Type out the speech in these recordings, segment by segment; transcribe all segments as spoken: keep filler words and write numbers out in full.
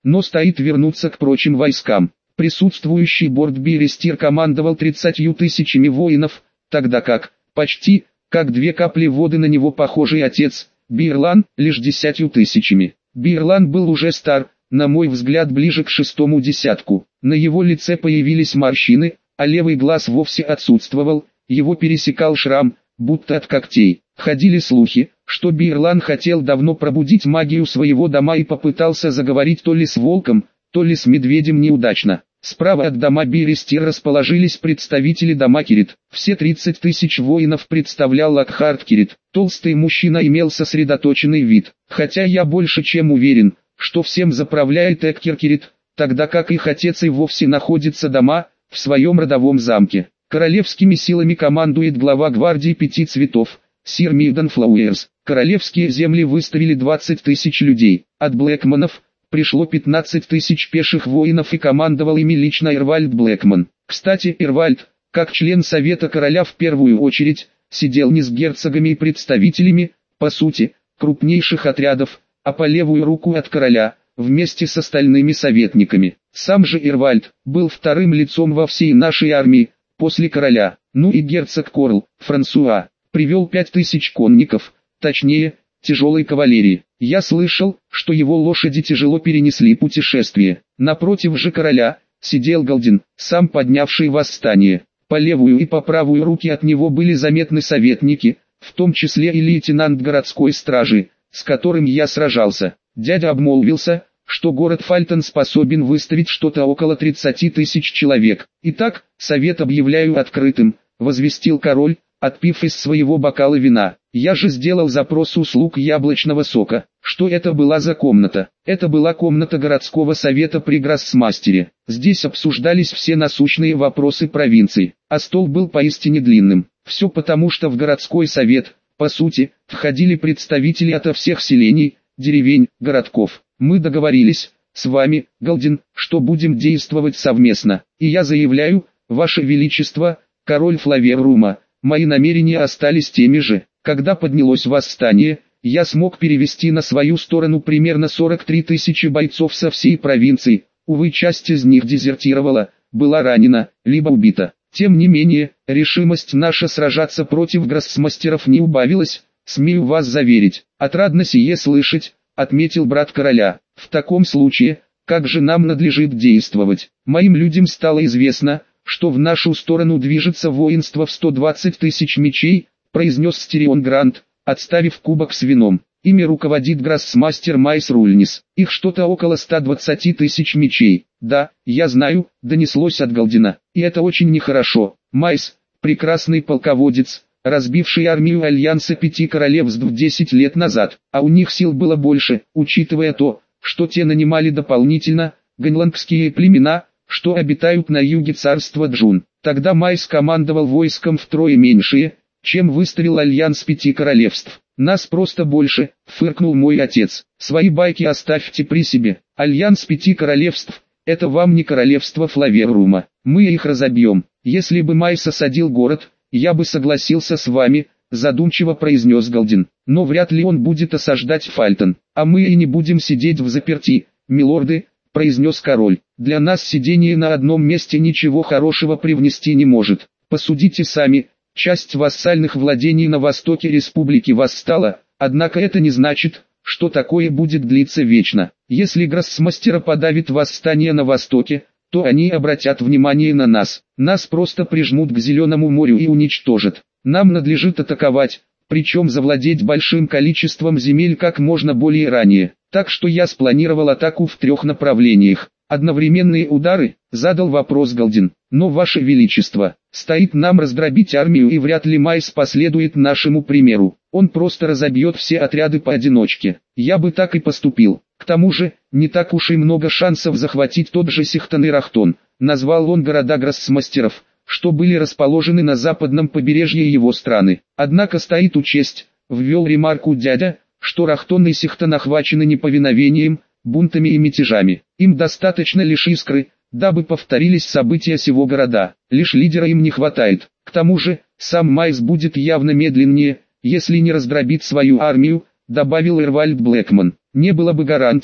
но стоит вернуться к прочим войскам. Присутствующий борт Берестир командовал тридцатью тысячами воинов, тогда как, почти, как две капли воды на него похожий отец, Бирлан, лишь десятью тысячами. Бирлан был уже стар, на мой взгляд ближе к шестому десятку. На его лице появились морщины, а левый глаз вовсе отсутствовал, его пересекал шрам, будто от когтей. Ходили слухи, что Бирлан хотел давно пробудить магию своего дома и попытался заговорить то ли с волком, то ли с медведем неудачно. Справа от дома Берестир расположились представители дома Кирит. Все тридцать тысяч воинов представлял Локхард Кирит. Толстый мужчина имел сосредоточенный вид. Хотя я больше чем уверен, что всем заправляет Эккер Кирит, тогда как их отец и вовсе находится дома, в своем родовом замке. Королевскими силами командует глава гвардии пяти цветов, сир Мигдан Флауэрс. Королевские земли выставили двадцать тысяч людей. От Блэкманов пришло пятнадцать тысяч пеших воинов и командовал ими лично Ирвальд Блэкман. Кстати, Ирвальд, как член Совета Короля в первую очередь, сидел не с герцогами и представителями, по сути, крупнейших отрядов, а по левую руку от короля, вместе с остальными советниками. Сам же Ирвальд был вторым лицом во всей нашей армии, после короля. Ну и герцог Корл, Франсуа, привел пять тысяч конников, точнее, тяжелой кавалерии. Я слышал, что его лошади тяжело перенесли путешествие. Напротив же короля сидел Галдин, сам поднявший восстание. По левую и по правую руки от него были заметны советники, в том числе и лейтенант городской стражи, с которым я сражался. Дядя обмолвился, что город Фальтон способен выставить что-то около тридцати тысяч человек. Итак, совет объявляю открытым, возвестил король, отпив из своего бокала вина. Я же сделал запрос услуг яблочного сока. Что это была за комната? Это была комната городского совета при Гроссмастере. Здесь обсуждались все насущные вопросы провинции, а стол был поистине длинным. Все потому, что в городской совет, по сути, входили представители ото всех селений, деревень, городков. Мы договорились с вами, Галдин, что будем действовать совместно. И я заявляю, Ваше Величество, король Флаверрума, мои намерения остались теми же. Когда поднялось восстание, я смог перевести на свою сторону примерно сорок три тысячи бойцов со всей провинции. Увы, часть из них дезертировала, была ранена, либо убита. Тем не менее, решимость наша сражаться против гроссмастеров не убавилась, смею вас заверить. Отрадно сие слышать, отметил брат короля. В таком случае, как же нам надлежит действовать? Моим людям стало известно, что в нашу сторону движется воинство в сто двадцать тысяч мечей, произнес Стерион Грант, отставив кубок с вином. Ими руководит гроссмастер Майс Рульнис. Их что-то около ста двадцати тысяч мечей. Да, я знаю, донеслось от Галдина. И это очень нехорошо. Майс, прекрасный полководец, разбивший армию Альянса Пяти Королевств десять лет назад, а у них сил было больше, учитывая то, что те нанимали дополнительно ганлангские племена, что обитают на юге царства Джун. Тогда Майс командовал войском втрое меньшее, чем выставил Альянс Пяти Королевств. Нас просто больше, фыркнул мой отец. Свои байки оставьте при себе. Альянс Пяти Королевств, это вам не королевство Флаверрума. Мы их разобьем. Если бы Майс осадил город, я бы согласился с вами, задумчиво произнес Галдин. Но вряд ли он будет осаждать Фальтон. А мы и не будем сидеть в заперти, милорды, произнес король. Для нас сидение на одном месте ничего хорошего привнести не может. Посудите сами. Часть вассальных владений на востоке республики восстала, однако это не значит, что такое будет длиться вечно. Если гроссмастера подавит восстание на востоке, то они обратят внимание на нас. Нас просто прижмут к Зеленому морю и уничтожат. Нам надлежит атаковать, причем завладеть большим количеством земель как можно более ранее. Так что я спланировал атаку в трех направлениях. Одновременные удары, задал вопрос Галдин. Но, Ваше Величество, стоит нам раздробить армию, и вряд ли Майс последует нашему примеру. Он просто разобьет все отряды поодиночке. Я бы так и поступил. К тому же, не так уж и много шансов захватить тот же Сихтон и Рахтон. Назвал он города гроссмастеров, что были расположены на западном побережье его страны. Однако стоит учесть, ввел ремарку дядя, что Рахтон и Сихтон охвачены неповиновением, бунтами и мятежами. Им достаточно лишь искры, дабы повторились события сего города. Лишь лидера им не хватает. К тому же, сам Майс будет явно медленнее, если не раздробит свою армию, добавил Ирвальд Блэкман. Не было бы гарантий,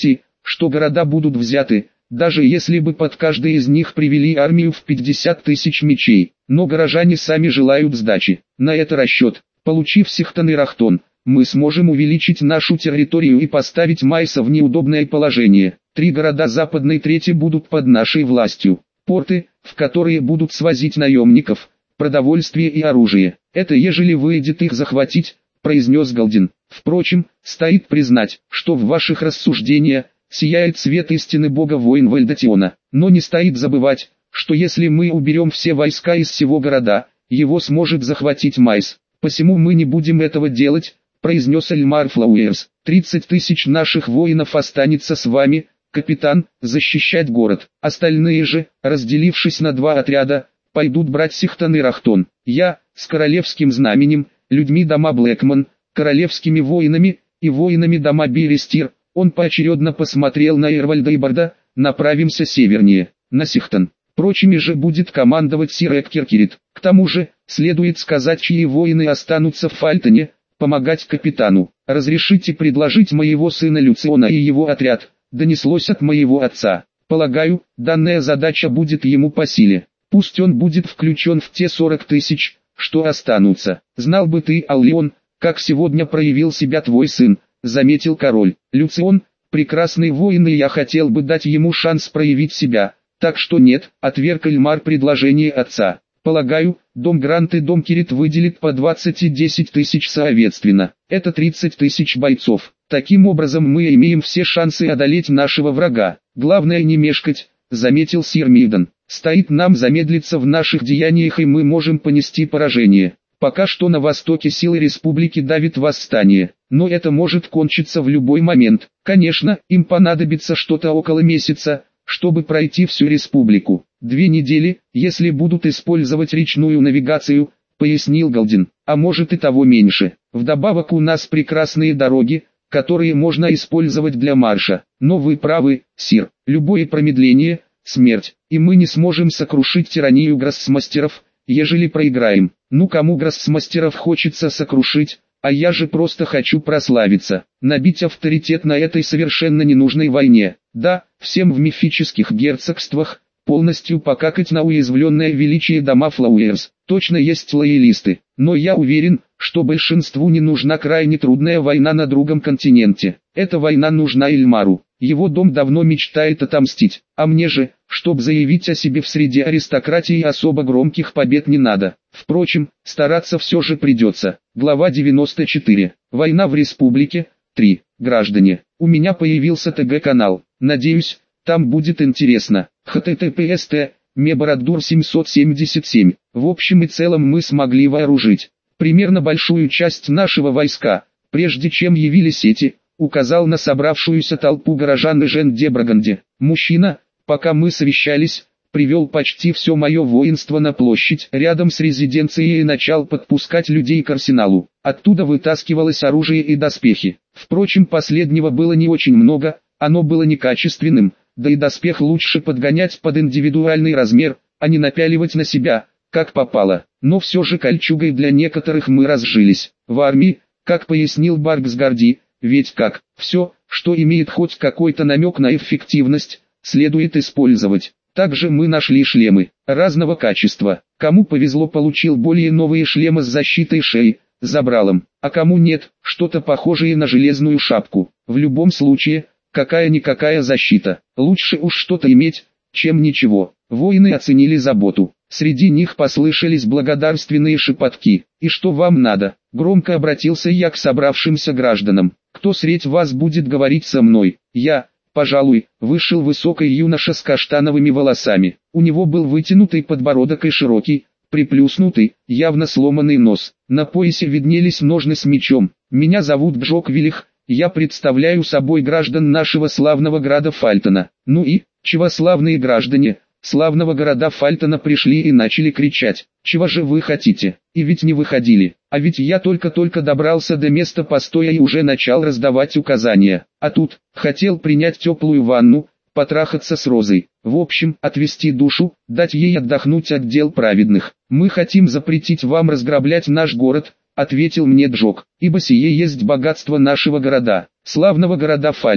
что города будут взяты, даже если бы под каждый из них привели армию в пятьдесят тысяч мечей. Но горожане сами желают сдачи. На это расчет. Получив Сихтон и Рахтон, мы сможем увеличить нашу территорию и поставить Майса в неудобное положение. Три города западной трети будут под нашей властью. Порты, в которые будут свозить наемников, продовольствие и оружие. Это ежели выйдет их захватить, произнес Галдин. Впрочем, стоит признать, что в ваших рассуждениях сияет свет истины бога войн Вальдатиона. Но не стоит забывать, что если мы уберем все войска из всего города, его сможет захватить Майс. Посему мы не будем этого делать, произнес Эльмар Флауэрс. тридцать тысяч наших воинов останется с вами, капитан, защищать город. Остальные же, разделившись на два отряда, пойдут брать Сихтон и Рахтон. Я, с королевским знаменем, людьми дома Блэкман, королевскими воинами и воинами дома Берестир. Он поочередно посмотрел на Эрвальда и Барда. Направимся севернее, на Сихтон. Прочими же будет командовать сир Эккеркирит. К тому же, следует сказать, чьи воины останутся в Фальтоне, помогать капитану. Разрешите предложить моего сына Люциона и его отряд, донеслось от моего отца. Полагаю, данная задача будет ему по силе. Пусть он будет включен в те сорок тысяч, что останутся. Знал бы ты, Аллион, как сегодня проявил себя твой сын, заметил король. Люцион, прекрасный воин, и я хотел бы дать ему шанс проявить себя. Так что нет, отверг Эльмар предложение отца. Полагаю, дом Грант и дом Кирит выделит по двадцать и десять тысяч соответственно. Это тридцать тысяч бойцов. Таким образом мы имеем все шансы одолеть нашего врага. Главное не мешкать, заметил сир Мидон. Стоит нам замедлиться в наших деяниях, и мы можем понести поражение. Пока что на востоке силы республики давит восстание, но это может кончиться в любой момент. Конечно, им понадобится что-то около месяца, чтобы пройти всю республику. Две недели, если будут использовать речную навигацию, пояснил Галдин, а может и того меньше. Вдобавок у нас прекрасные дороги, которые можно использовать для марша. Но вы правы, сир, любое промедление – смерть, и мы не сможем сокрушить тиранию гроссмастеров, ежели проиграем. Ну кому гроссмастеров хочется сокрушить, а я же просто хочу прославиться, набить авторитет на этой совершенно ненужной войне. Да, всем в мифических герцогствах, полностью покакать на уязвленное величие дома Флауэрс. Точно есть лоялисты, но я уверен, что большинству не нужна крайне трудная война на другом континенте. Эта война нужна Эльмару. Его дом давно мечтает отомстить, а мне же, чтоб заявить о себе в среде аристократии, особо громких побед не надо. Впрочем, стараться все же придется. Глава девяносто четыре. Война в республике. три. Граждане, у меня появился ТГ-канал. Надеюсь, там будет интересно. эйч ти ти пи эс тэ Меборадур семьсот семьдесят семь. В общем и целом мы смогли вооружить примерно большую часть нашего войска, прежде чем явились эти, указал на собравшуюся толпу горожан и Жен де Браганде. Мужчина, пока мы совещались, привел почти все мое воинство на площадь рядом с резиденцией и начал подпускать людей к арсеналу. Оттуда вытаскивалось оружие и доспехи. Впрочем, последнего было не очень много, оно было некачественным, да и доспех лучше подгонять под индивидуальный размер, а не напяливать на себя, как попало. Но все же кольчугой для некоторых мы разжились. В армии, как пояснил Барксгарди, ведь как, все, что имеет хоть какой-то намек на эффективность, следует использовать. Также мы нашли шлемы разного качества. Кому повезло, получил более новые шлемы с защитой шеи, забралом, а кому нет, что-то похожее на железную шапку. В любом случае, какая-никакая защита. Лучше уж что-то иметь, чем ничего. Воины оценили заботу. Среди них послышались благодарственные шепотки. «И что вам надо?» — громко обратился я к собравшимся гражданам. «Кто средь вас будет говорить со мной?» «Я, пожалуй», — вышел высокий юноша с каштановыми волосами. У него был вытянутый подбородок и широкий, приплюснутый, явно сломанный нос. На поясе виднелись ножны с мечом. «Меня зовут Джок Виллих, я представляю собой граждан нашего славного града Фальтона». «Ну и, чего славные граждане?» Славного города Фальтона пришли и начали кричать: «Чего же вы хотите?» И ведь не выходили. А ведь я только-только добрался до места постоя и уже начал раздавать указания. А тут, хотел принять теплую ванну, потрахаться с Розой. В общем, отвести душу, дать ей отдохнуть от дел праведных. «Мы хотим запретить вам разграблять наш город», — ответил мне Джок, «ибо сие есть богатство нашего города, славного города Фальтон.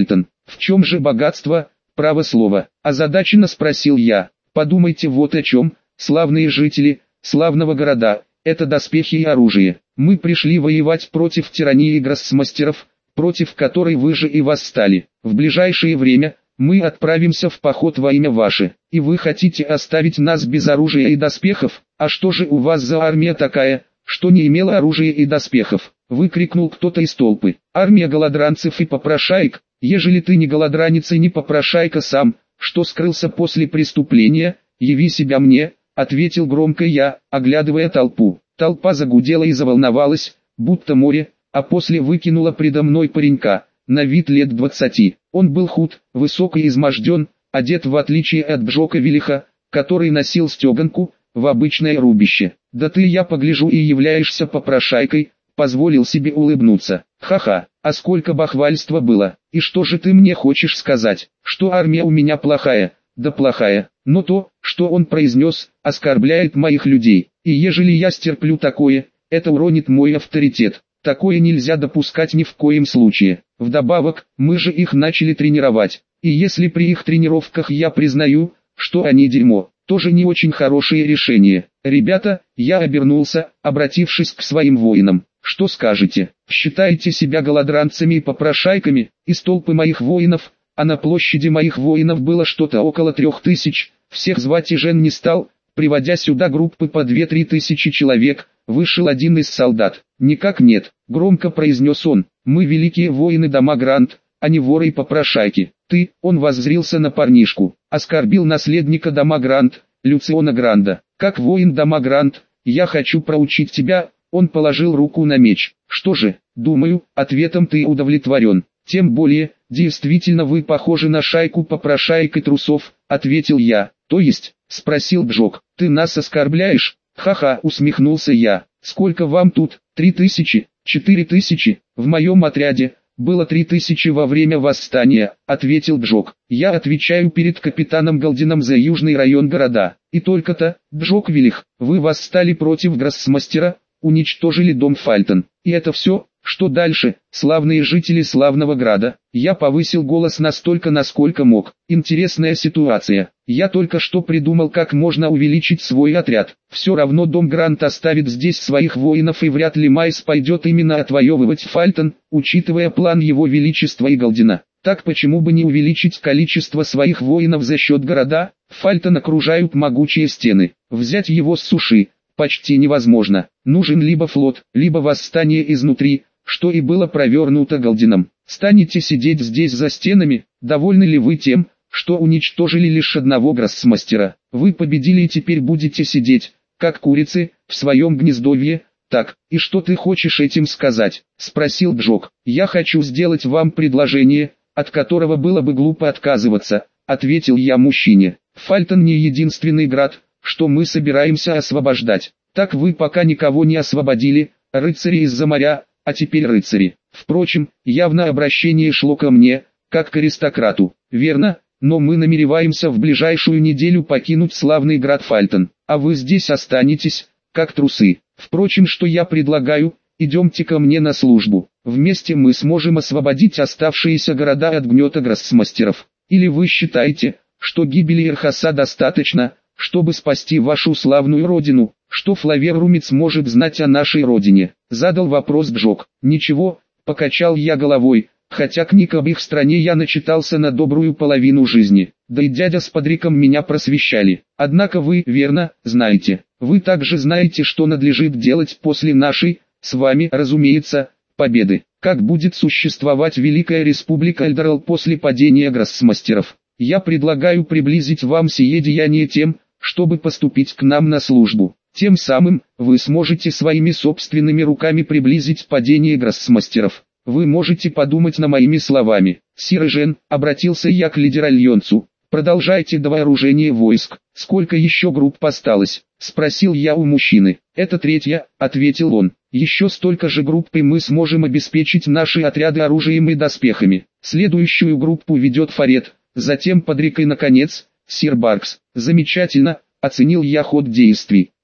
В чем же богатство, право слово? Озадаченно спросил я. Подумайте вот о чем, славные жители, славного города, это доспехи и оружие. Мы пришли воевать против тирании гроссмастеров, против которой вы же и восстали. В ближайшее время мы отправимся в поход во имя ваше, и вы хотите оставить нас без оружия и доспехов? А что же у вас за армия такая, что не имела оружия и доспехов? Выкрикнул кто-то из толпы. Армия голодранцев и попрошаек. Ежели ты не голодранец и не попрошайка сам, что скрылся после преступления, яви себя мне, ответил громко я, оглядывая толпу. Толпа загудела и заволновалась, будто море, а после выкинула предо мной паренька, на вид лет двадцати. Он был худ, высок и изможден, одет в отличие от Бжока Велиха, который носил стеганку, в обычное рубище. Да ты, я погляжу, и являешься попрошайкой, позволил себе улыбнуться. Ха-ха, а сколько бахвальства было. И что же ты мне хочешь сказать, что армия у меня плохая? Да плохая, но то, что он произнес, оскорбляет моих людей. И ежели я стерплю такое, это уронит мой авторитет. Такое нельзя допускать ни в коем случае. Вдобавок, мы же их начали тренировать. И если при их тренировках я признаю, что они дерьмо, тоже не очень хорошее решение. Ребята, я обернулся, обратившись к своим воинам. Что скажете? Считаете себя голодранцами и попрошайками? Из толпы моих воинов, а на площади моих воинов было что-то около трех тысяч, всех звать и жен не стал, приводя сюда группы по две-три тысячи человек, вышел один из солдат. «Никак нет», — громко произнес он, — «мы великие воины дома Грант, а не воры и попрошайки. Ты», — он воззрился на парнишку, — оскорбил наследника дома Грант, Люциона Гранда. «Как воин дома Грант, я хочу проучить тебя». Он положил руку на меч. «Что же, думаю, ответом ты удовлетворен. Тем более, действительно вы похожи на шайку попрошаек и трусов», — ответил я. «То есть?» — спросил Бжок. «Ты нас оскорбляешь?» «Ха-ха», — усмехнулся я. «Сколько вам тут? Три тысячи? Четыре тысячи? В моем отряде было три тысячи во время восстания», — ответил Бжок. «Я отвечаю перед капитаном Галдином за южный район города. И только-то, Бжок Велих, вы восстали против гроссмастера, уничтожили дом Фальтон. И это все? Что дальше, славные жители славного града?» Я повысил голос настолько, насколько мог. «Интересная ситуация. Я только что придумал, как можно увеличить свой отряд. Все равно дом Грант оставит здесь своих воинов, и вряд ли Майс пойдет именно отвоевывать Фальтон, учитывая план его величества и Галдина. Так почему бы не увеличить количество своих воинов за счет города? Фальтон окружают могучие стены. Взять его с суши почти невозможно. Нужен либо флот, либо восстание изнутри, что и было провернуто Галдином. Станете сидеть здесь за стенами? Довольны ли вы тем, что уничтожили лишь одного гроссмастера? Вы победили и теперь будете сидеть, как курицы, в своем гнездовье? Так, и что ты хочешь этим сказать?» — спросил Бжок. «Я хочу сделать вам предложение, от которого было бы глупо отказываться», — ответил я мужчине. «Фальтон не единственный град, что мы собираемся освобождать. Так вы пока никого не освободили, рыцари из-за моря, а теперь рыцари. Впрочем, явно обращение шло ко мне, как к аристократу. Верно, но мы намереваемся в ближайшую неделю покинуть славный град Фальтон, а вы здесь останетесь, как трусы. Впрочем, что я предлагаю, идемте ко мне на службу. Вместе мы сможем освободить оставшиеся города от гнета гроссмастеров. Или вы считаете, что гибели Эрхаса достаточно, чтобы спасти вашу славную родину? Что Флавер Румец может знать о нашей родине?» — задал вопрос Бжок. «Ничего», — покачал я головой, хотя книг об их стране я начитался на добрую половину жизни, да и дядя с Падриком меня просвещали. Однако вы, верно, знаете. Вы также знаете, что надлежит делать после нашей, с вами, разумеется, победы. Как будет существовать Великая Республика Эльдорал после падения гроссмастеров? Я предлагаю приблизить вам сие деяние тем, чтобы поступить к нам на службу. Тем самым, вы сможете своими собственными руками приблизить падение гроссмастеров. Вы можете подумать над моими словами. Сир Эжен, обратился я к лидеральонцу, продолжайте до вооружения войск. Сколько еще групп осталось? Спросил я у мужчины. Это третья, ответил он. Еще столько же групп, и мы сможем обеспечить наши отряды оружием и доспехами. Следующую группу ведет Фарет, затем Падрик и наконец, Сир Баркс. Замечательно, оценил я ход действий.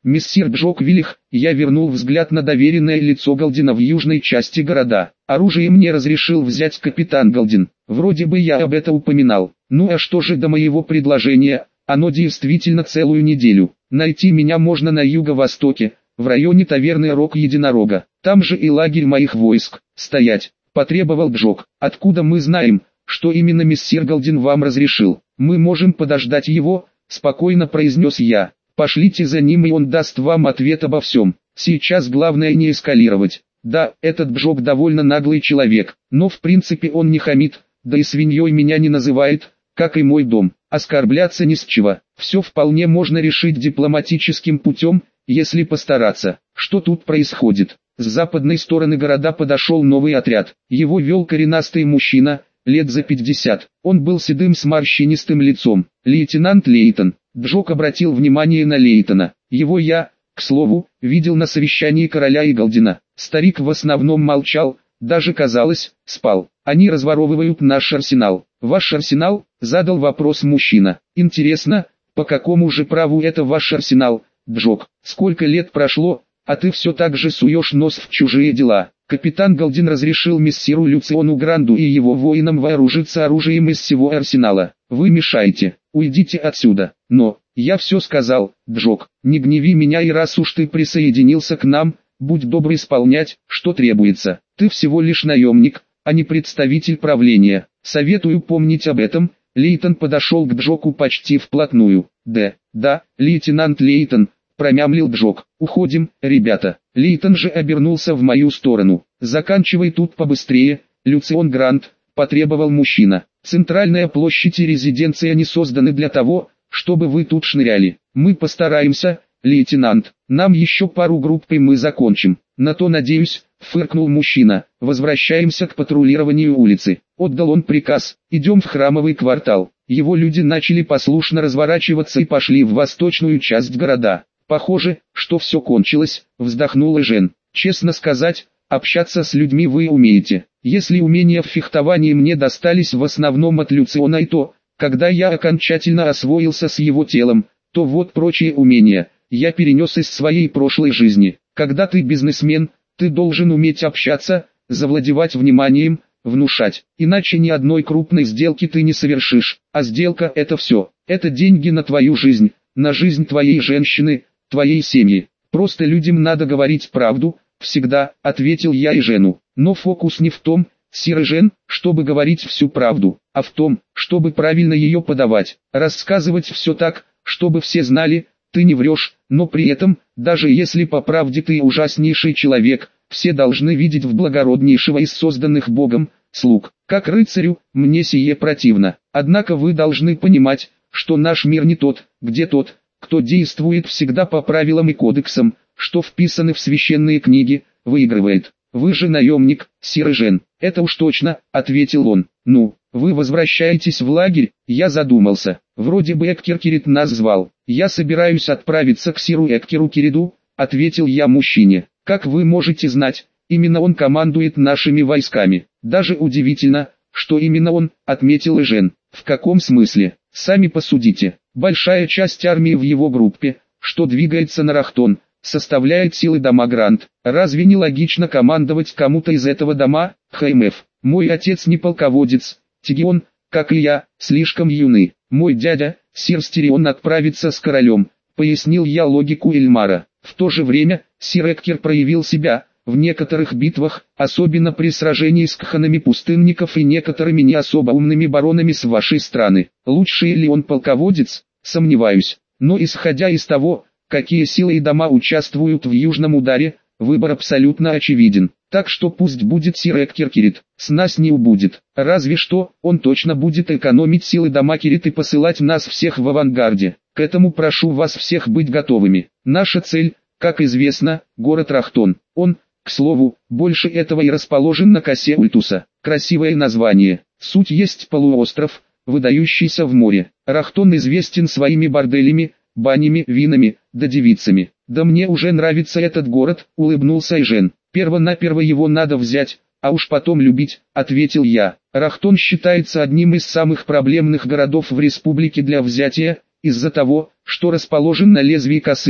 Мессир Джок Виллих, я вернул взгляд на доверенное лицо Галдина в южной части города. Оружие мне разрешил взять капитан Галдин. Вроде бы я об этом упоминал. Ну а что же до моего предложения? Оно действительно целую неделю. Найти меня можно на юго-востоке, в районе таверны Рог Единорога. Там же и лагерь моих войск. Стоять, потребовал Джок. Откуда мы знаем, что именно мессир Галдин вам разрешил? Мы можем подождать его, спокойно произнес я. Пошлите за ним, и он даст вам ответ обо всем. Сейчас главное не эскалировать. Да, этот Джок довольно наглый человек, но в принципе он не хамит, да и свиньей меня не называет, как и мой дом. Оскорбляться не с чего. Все вполне можно решить дипломатическим путем, если постараться. Что тут происходит? С западной стороны города подошел новый отряд. Его вел коренастый мужчина, лет за пятьдесят. Он был седым с морщинистым лицом. Лейтенант Лейтон. Джок обратил внимание на Лейтона. Его я, к слову, видел на совещании короля и Галдина. Старик в основном молчал, даже казалось, спал. Они разворовывают наш арсенал. Ваш арсенал? Задал вопрос мужчина. Интересно, по какому же праву это ваш арсенал, Джок? Сколько лет прошло, а ты все так же суешь нос в чужие дела. Капитан Галдин разрешил мессиру Люциону Гранду и его воинам вооружиться оружием из всего арсенала. Вы мешаете, уйдите отсюда. Но, я все сказал, Джок, не гневи меня, и раз уж ты присоединился к нам, будь добр исполнять, что требуется. Ты всего лишь наемник, а не представитель правления. Советую помнить об этом. Лейтон подошел к Джоку почти вплотную. Да, да, лейтенант Лейтон, промямлил Джок. Уходим, ребята. Лейтон же обернулся в мою сторону. Заканчивай тут побыстрее, Люцион Грант, потребовал мужчина. Центральная площадь и резиденция не созданы для того, чтобы вы тут шныряли. Мы постараемся, лейтенант. Нам еще пару групп и мы закончим. На то надеюсь, фыркнул мужчина. Возвращаемся к патрулированию улицы. Отдал он приказ. Идем в храмовый квартал. Его люди начали послушно разворачиваться и пошли в восточную часть города. Похоже, что все кончилось, вздохнула Жен. Честно сказать, общаться с людьми вы умеете. Если умения в фехтовании мне достались в основном от Люциона, и то, когда я окончательно освоился с его телом, то вот прочие умения я перенес из своей прошлой жизни. Когда ты бизнесмен, ты должен уметь общаться, завладевать вниманием, внушать. Иначе ни одной крупной сделки ты не совершишь. А сделка — это все. Это деньги на твою жизнь, на жизнь твоей женщины, твоей семьи. Просто людям надо говорить правду, всегда, ответил я и Жену. Но фокус не в том, сир Жен, чтобы говорить всю правду, а в том, чтобы правильно ее подавать. Рассказывать все так, чтобы все знали, ты не врешь, но при этом, даже если по правде ты ужаснейший человек, все должны видеть в благороднейшего из созданных Богом слуг. Как рыцарю, мне сие противно. Однако вы должны понимать, что наш мир не тот, где тот, кто действует всегда по правилам и кодексам, что вписаны в священные книги, выигрывает. Вы же наемник, сир Жен. Это уж точно, ответил он. Ну, вы возвращаетесь в лагерь? Я задумался. Вроде бы Эккер Кирит нас звал. Я собираюсь отправиться к сиру Эккеру Кириду, ответил я мужчине. Как вы можете знать, именно он командует нашими войсками. Даже удивительно, что именно он, отметил Жен. В каком смысле? Сами посудите. Большая часть армии в его группе, что двигается на Рахтон, составляет силы дома Грант. Разве не логично командовать кому-то из этого дома? ХМФ. Мой отец не полководец, Тигион, как и я, слишком юны. Мой дядя, сир Стерион, отправится с королем, пояснил я логику Эльмара. В то же время, сир Эккер проявил себя в некоторых битвах, особенно при сражении с кханами пустынников и некоторыми не особо умными баронами с вашей страны. Лучший ли он полководец? Сомневаюсь. Но исходя из того, какие силы и дома участвуют в южном ударе, выбор абсолютно очевиден. Так что пусть будет сир Эккер Кирит, с нас не убудет. Разве что, он точно будет экономить силы дома Кирит и посылать нас всех в авангарде. К этому прошу вас всех быть готовыми. Наша цель, как известно, город Рахтон. Он, к слову, больше этого и расположен на косе Ультуса. Красивое название. Суть есть полуостров, выдающийся в море. Рахтон известен своими борделями, банями, винами, да девицами. Да мне уже нравится этот город, улыбнулся Эжен. Перво-наперво его надо взять, а уж потом любить, ответил я. Рахтон считается одним из самых проблемных городов в республике для взятия, из-за того, что расположен на лезвии косы,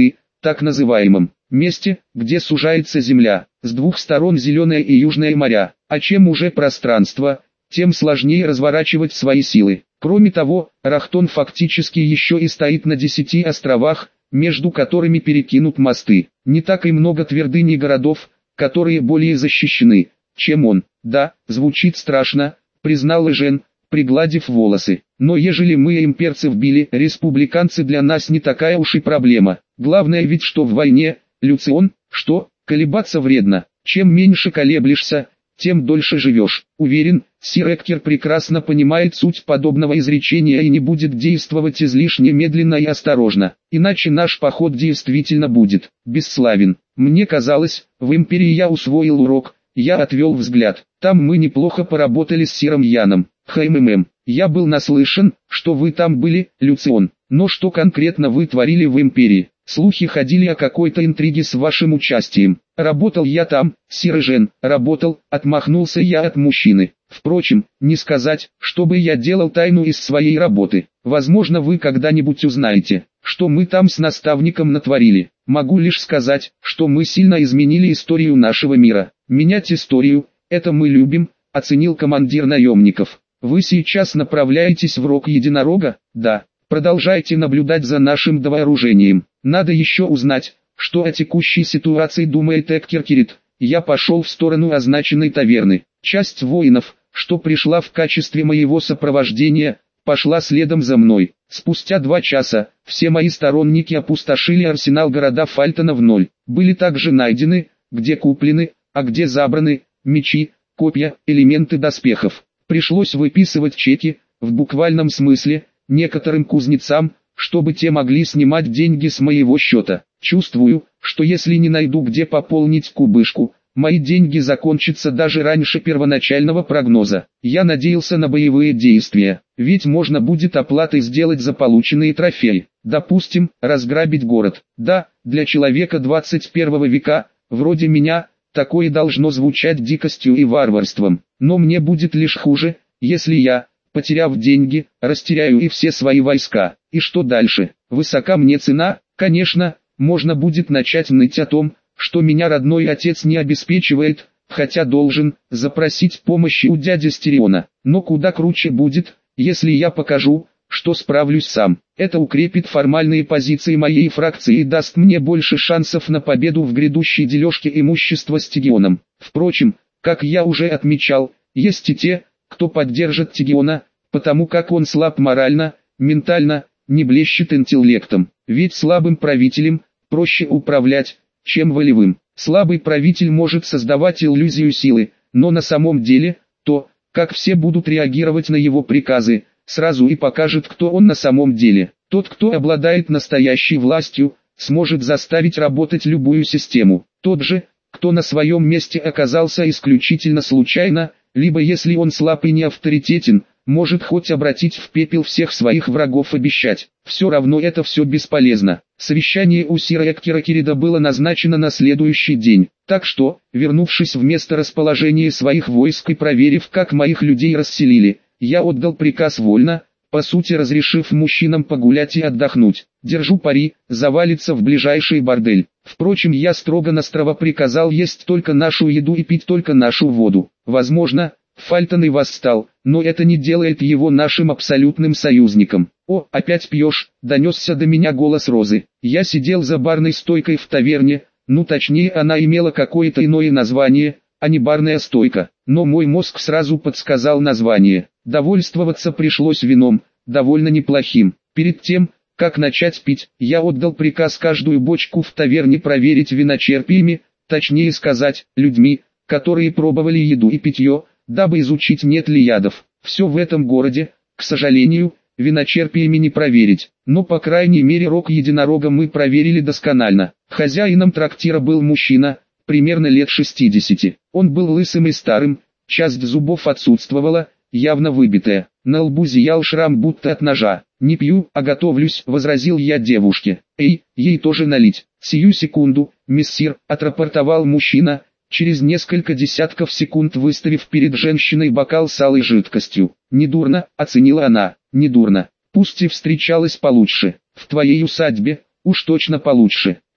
так называемом месте, где сужается земля, с двух сторон зеленое и южное моря, а чем уже пространство, тем сложнее разворачивать свои силы. Кроме того, Рахтон фактически еще и стоит на десяти островах, между которыми перекинут мосты. Не так и много твердынь и городов, которые более защищены, чем он. Да, звучит страшно, признал Эжен, пригладив волосы. Но ежели мы имперцев били, республиканцы для нас не такая уж и проблема. Главное ведь что в войне, Люцион, что, колебаться вредно. Чем меньше колеблешься, тем дольше живешь. Уверен, сир Эккер прекрасно понимает суть подобного изречения и не будет действовать излишне медленно и осторожно. Иначе наш поход действительно будет бесславен. Мне казалось, в империи я усвоил урок. Я отвел взгляд. Там мы неплохо поработали с сиром Яном. ХММ. Я был наслышан, что вы там были, Люцион. Но что конкретно вы творили в империи? Слухи ходили о какой-то интриге с вашим участием. Работал я там, сир Эжен, работал, отмахнулся я от мужчины. Впрочем, не сказать, чтобы я делал тайну из своей работы. Возможно, вы когда-нибудь узнаете, что мы там с наставником натворили. Могу лишь сказать, что мы сильно изменили историю нашего мира. Менять историю, это мы любим, оценил командир наемников. Вы сейчас направляетесь в Рог Единорога? Да. Продолжайте наблюдать за нашим довооружением. Надо еще узнать, что о текущей ситуации думает Эккер Кирит. Я пошел в сторону означенной таверны. Часть воинов, что пришла в качестве моего сопровождения, пошла следом за мной. Спустя два часа, все мои сторонники опустошили арсенал города Фальтона в ноль. Были также найдены, где куплены, а где забраны, мечи, копья, элементы доспехов. Пришлось выписывать чеки, в буквальном смысле, некоторым кузнецам, чтобы те могли снимать деньги с моего счета. Чувствую, что если не найду где пополнить кубышку, мои деньги закончатся даже раньше первоначального прогноза. Я надеялся на боевые действия, ведь можно будет оплатой сделать за полученные трофеи. Допустим, разграбить город. Да, для человека двадцать первого века, вроде меня, такое должно звучать дикостью и варварством. Но мне будет лишь хуже, если я, потеряв деньги, растеряю и все свои войска. И что дальше? Высока мне цена? Конечно, можно будет начать ныть о том, что меня родной отец не обеспечивает, хотя должен запросить помощи у дяди Стериона. Но куда круче будет, если я покажу, что справлюсь сам. Это укрепит формальные позиции моей фракции и даст мне больше шансов на победу в грядущей дележке имущества с Тегионом. Впрочем, как я уже отмечал, есть и те, кто поддержит Тегиона, потому как он слаб морально, ментально, не блещет интеллектом. Ведь слабым правителем проще управлять, чем волевым. Слабый правитель может создавать иллюзию силы, но на самом деле, то, как все будут реагировать на его приказы, сразу и покажет, кто он на самом деле. Тот, кто обладает настоящей властью, сможет заставить работать любую систему. Тот же, кто на своем месте оказался исключительно случайно, либо если он слаб и не авторитетен, может хоть обратить в пепел всех своих врагов обещать. Все равно это все бесполезно. Совещание у сира Эккера Кирида было назначено на следующий день. Так что, вернувшись в место расположения своих войск и проверив, как моих людей расселили, я отдал приказ вольно, по сути разрешив мужчинам погулять и отдохнуть. Держу пари, завалится в ближайший бордель. Впрочем, я строго-настрого приказал есть только нашу еду и пить только нашу воду. Возможно, Фальтон и восстал, но это не делает его нашим абсолютным союзником. «О, опять пьешь?» – донесся до меня голос Розы. Я сидел за барной стойкой в таверне, ну точнее она имела какое-то иное название, а не барная стойка. Но мой мозг сразу подсказал название. Довольствоваться пришлось вином, довольно неплохим. Перед тем, как начать пить, я отдал приказ каждую бочку в таверне проверить виночерпиями, точнее сказать, людьми, которые пробовали еду и питье, дабы изучить, нет ли ядов. Все в этом городе, к сожалению, виночерпиями не проверить, но по крайней мере Рог Единорога мы проверили досконально. Хозяином трактира был мужчина, примерно лет шестидесяти. Он был лысым и старым, часть зубов отсутствовала, явно выбитая. На лбу зиял шрам будто от ножа. «Не пью, а готовлюсь», — возразил я девушке. «Эй, ей тоже налить». «Сию секунду, мессир», — отрапортовал мужчина, через несколько десятков секунд выставив перед женщиной бокал с алой жидкостью. «Недурно», — оценила она, — «недурно. Пусть и встречалась получше. В твоей усадьбе, уж точно получше.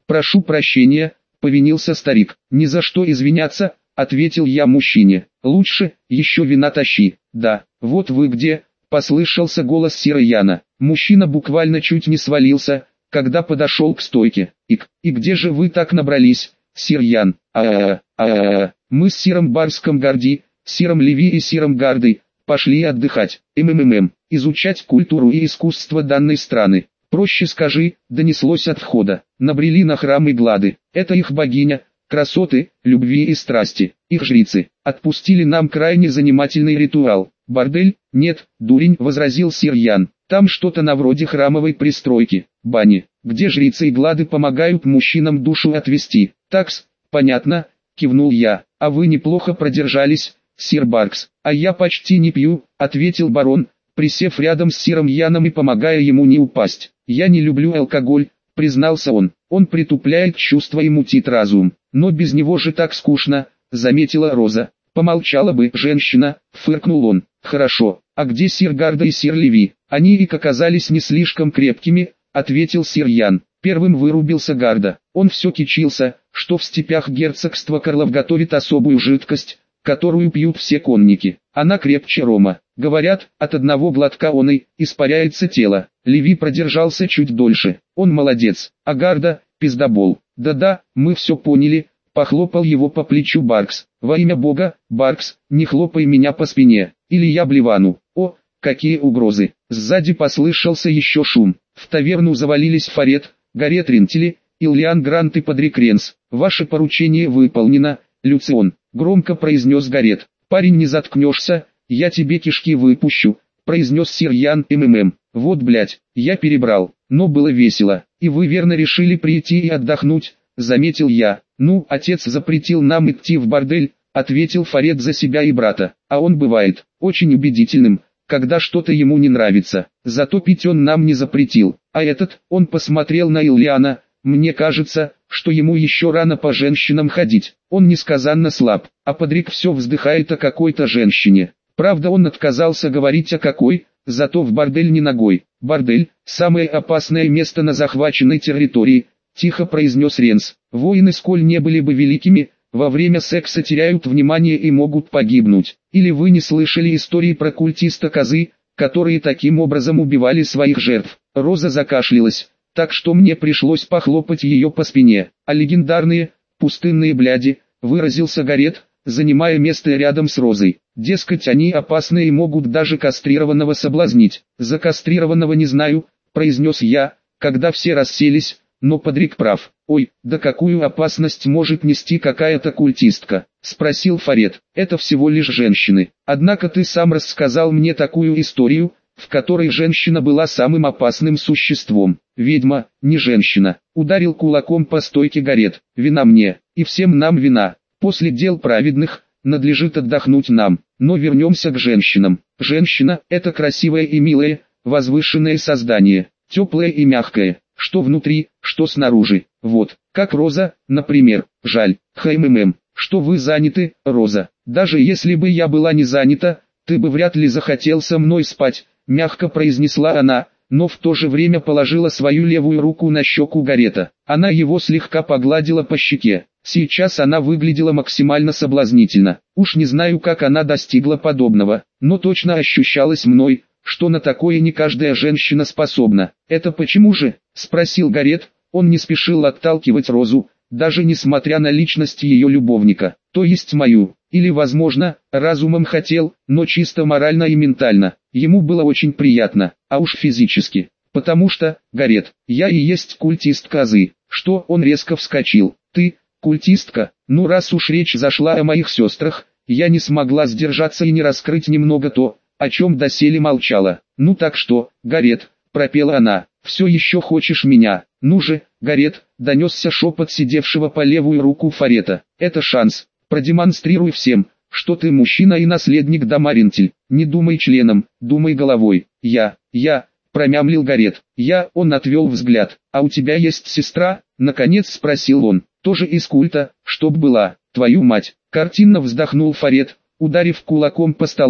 прошу прощения, повинился старик. Ни за что извиняться, ответил я мужчине. Лучше, еще вина тащи. Да, вот вы где, послышался голос Сира Яна. Мужчина буквально чуть не свалился, когда подошел к стойке. И, и где же вы так набрались, Сир Ян? А-а-а, а-а-а. Мы с Сиром Барском Гарди, Сиром Леви и Сиром Гардой пошли отдыхать, мммм, изучать культуру и искусство данной страны. Проще скажи, донеслось от входа. Набрели на храм Иглады. Это их богиня, красоты, любви и страсти. Их жрицы отпустили нам крайне занимательный ритуал. Бордель? Нет, дурень, возразил Сир Ян. Там что-то на вроде храмовой пристройки, бани, где жрицы Иглады помогают мужчинам душу отвести. Такс, понятно, кивнул я. А вы неплохо продержались, Сир Баркс. А я почти не пью, ответил барон, присев рядом с Сиром Яном и помогая ему не упасть. Я не люблю алкоголь, признался он. Он притупляет чувства и мутит разум. Но без него же так скучно, заметила Роза. Помолчала бы женщина, фыркнул он. Хорошо, а где Сир Гарда и Сир Леви? Они и оказались не слишком крепкими, ответил Сир Ян. Первым вырубился Гарда. Он все кичился, что в степях герцогства Карлов готовит особую жидкость, которую пьют все конники. Она крепче рома. Говорят, от одного глотка он и испаряется тело. Леви продержался чуть дольше. Он молодец. А Гарда, пиздобол. Да-да, мы все поняли. Похлопал его по плечу Баркс. Во имя Бога, Баркс, не хлопай меня по спине, или я блевану. О, какие угрозы. Сзади послышался еще шум. В таверну завалились Фарет, Гарет Ринтели, Ильян Грант и Падрик Ренс. Ваше поручение выполнено, Люцион, громко произнес Гарет. Парень, не заткнешься, я тебе кишки выпущу, произнес Сир Ян МММ. Вот блять, я перебрал, но было весело. И вы верно решили прийти и отдохнуть, заметил я. Ну, отец запретил нам идти в бордель, ответил Фарет за себя и брата. А он бывает очень убедительным, когда что-то ему не нравится. Зато пить он нам не запретил. А этот, он посмотрел на Ильяна. Мне кажется, что ему еще рано по женщинам ходить. Он несказанно слаб, а Падрик все вздыхает о какой-то женщине. Правда, он отказался говорить о какой, зато в бордель не ногой. Бордель – самое опасное место на захваченной территории, тихо произнес Ренс. Воины, сколь не были бы великими, во время секса теряют внимание и могут погибнуть. Или вы не слышали истории про культиста Козы, которые таким образом убивали своих жертв? Роза закашлялась, так что мне пришлось похлопать ее по спине. А легендарные, пустынные бляди, выразился Гарет, занимая место рядом с Розой. Дескать, они опасны и могут даже кастрированного соблазнить. За кастрированного не знаю, произнес я, когда все расселись, но Падрик прав. Ой, да какую опасность может нести какая-то культистка? Спросил Фарет. Это всего лишь женщины. Однако ты сам рассказал мне такую историю, в которой женщина была самым опасным существом. Ведьма, не женщина. Ударил кулаком по стойке Гарет. Вина мне, и всем нам вина. После дел праведных, надлежит отдохнуть нам. Но вернемся к женщинам. Женщина – это красивое и милое, возвышенное создание. Теплое и мягкое. Что внутри, что снаружи. Вот, как Роза, например. Жаль, хммм, что вы заняты, Роза. Даже если бы я была не занята, ты бы вряд ли захотел со мной спать, мягко произнесла она, но в то же время положила свою левую руку на щеку Гарета. Она его слегка погладила по щеке. Сейчас она выглядела максимально соблазнительно. Уж не знаю, как она достигла подобного, но точно ощущалось мной, что на такое не каждая женщина способна. «Это почему же?» – спросил Гарет. Он не спешил отталкивать Розу, даже несмотря на личность ее любовника, то есть мою. Или, возможно, разумом хотел, но чисто морально и ментально. Ему было очень приятно, а уж физически. Потому что, Гарет, я и есть культист Козы. Что? Он резко вскочил. Ты, культистка? Ну раз уж речь зашла о моих сестрах, я не смогла сдержаться и не раскрыть немного то, о чем доселе молчала. Ну так что, Гарет, пропела она, все еще хочешь меня? Ну же, Гарет, донесся шепот сидевшего по левую руку Фарета. Это шанс, продемонстрируй всем, что ты мужчина и наследник дома Ринтель. Не думай членом, думай головой. Я, я, промямлил Гарет. Я, он отвел взгляд. А у тебя есть сестра? Наконец спросил он. Тоже из культа, чтоб была, твою мать. Картинно вздохнул Фарет, ударив кулаком по столу.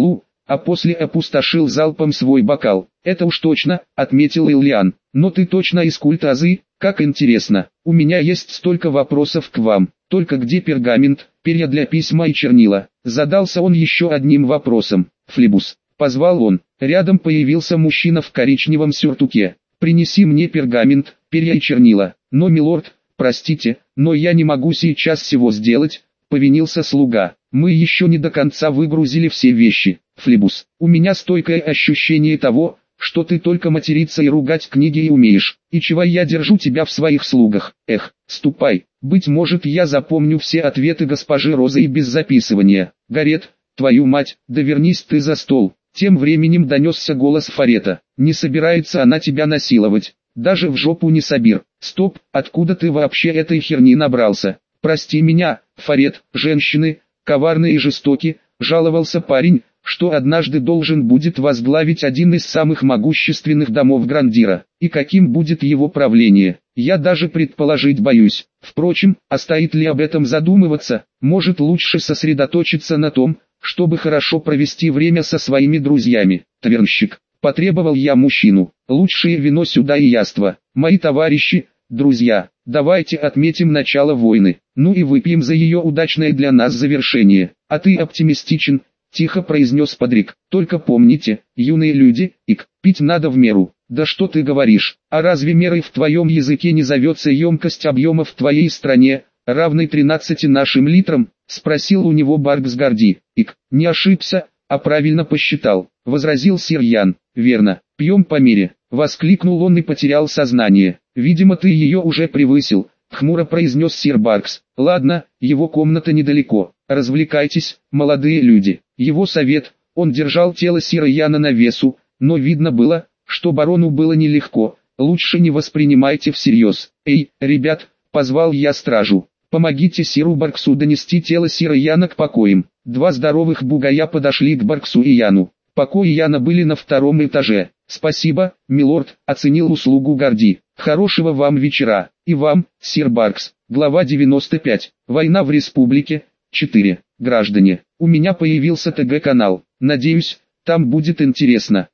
а после опустошил залпом свой бокал. «Это уж точно», — отметил Иллиан. «Но ты точно из культа Азы? Как интересно. У меня есть столько вопросов к вам. Только где пергамент, перья для письма и чернила?» Задался он еще одним вопросом. «Флебус», — позвал он. Рядом появился мужчина в коричневом сюртуке. «Принеси мне пергамент, перья и чернила». «Но, милорд, простите, но я не могу сейчас всего сделать», — повинился слуга. «Мы еще не до конца выгрузили все вещи, Флебус. У меня стойкое ощущение того, что ты только материться и ругать книги и умеешь, и чего я держу тебя в своих слугах. Эх, ступай, быть может я запомню все ответы госпожи Розы и без записывания. Гарет, твою мать, да вернись ты за стол». Тем временем донесся голос Фарета. «Не собирается она тебя насиловать, даже в жопу не собир». «Стоп, откуда ты вообще этой херни набрался?» «Прости меня, Фарет, женщины, коварны и жестоки», жаловался парень, что однажды должен будет возглавить один из самых могущественных домов Грандира. И каким будет его правление, я даже предположить боюсь. Впрочем, а стоит ли об этом задумываться? Может, лучше сосредоточиться на том, чтобы хорошо провести время со своими друзьями. «Тавернщик», — потребовал я мужчину, — «лучшее вино сюда и яство. Мои товарищи, друзья, давайте отметим начало войны, ну и выпьем за ее удачное для нас завершение». «А ты оптимистичен», — тихо произнес Падрик. «Только помните, юные люди, ик, пить надо в меру». «Да что ты говоришь, а разве мерой в твоем языке не зовется емкость объема в твоей стране, равной тринадцати нашим литрам?» — спросил у него Барксгарди. «Ик, не ошибся, а правильно посчитал», — возразил сир Ян. «Верно, пьем по мере», — воскликнул он и потерял сознание. «Видимо, ты ее уже превысил», — хмуро произнес сир Баркс. «Ладно, его комната недалеко, развлекайтесь, молодые люди». Его совет, он держал тело сира Яна на весу, но видно было, что барону было нелегко. «Лучше не воспринимайте всерьез». «Эй, ребят», — позвал я стражу, — «помогите сиру Барксу донести тело сира Яна к покоям». Два здоровых бугая подошли к Барксу и Яну. Покои Яна были на втором этаже. «Спасибо, милорд», — оценил услугу Гарди. «Хорошего вам вечера». «И вам, сир Баркс». Глава девяносто пять. Война в республике. четыре. Граждане, у меня появился ТГ-канал. Надеюсь, там будет интересно.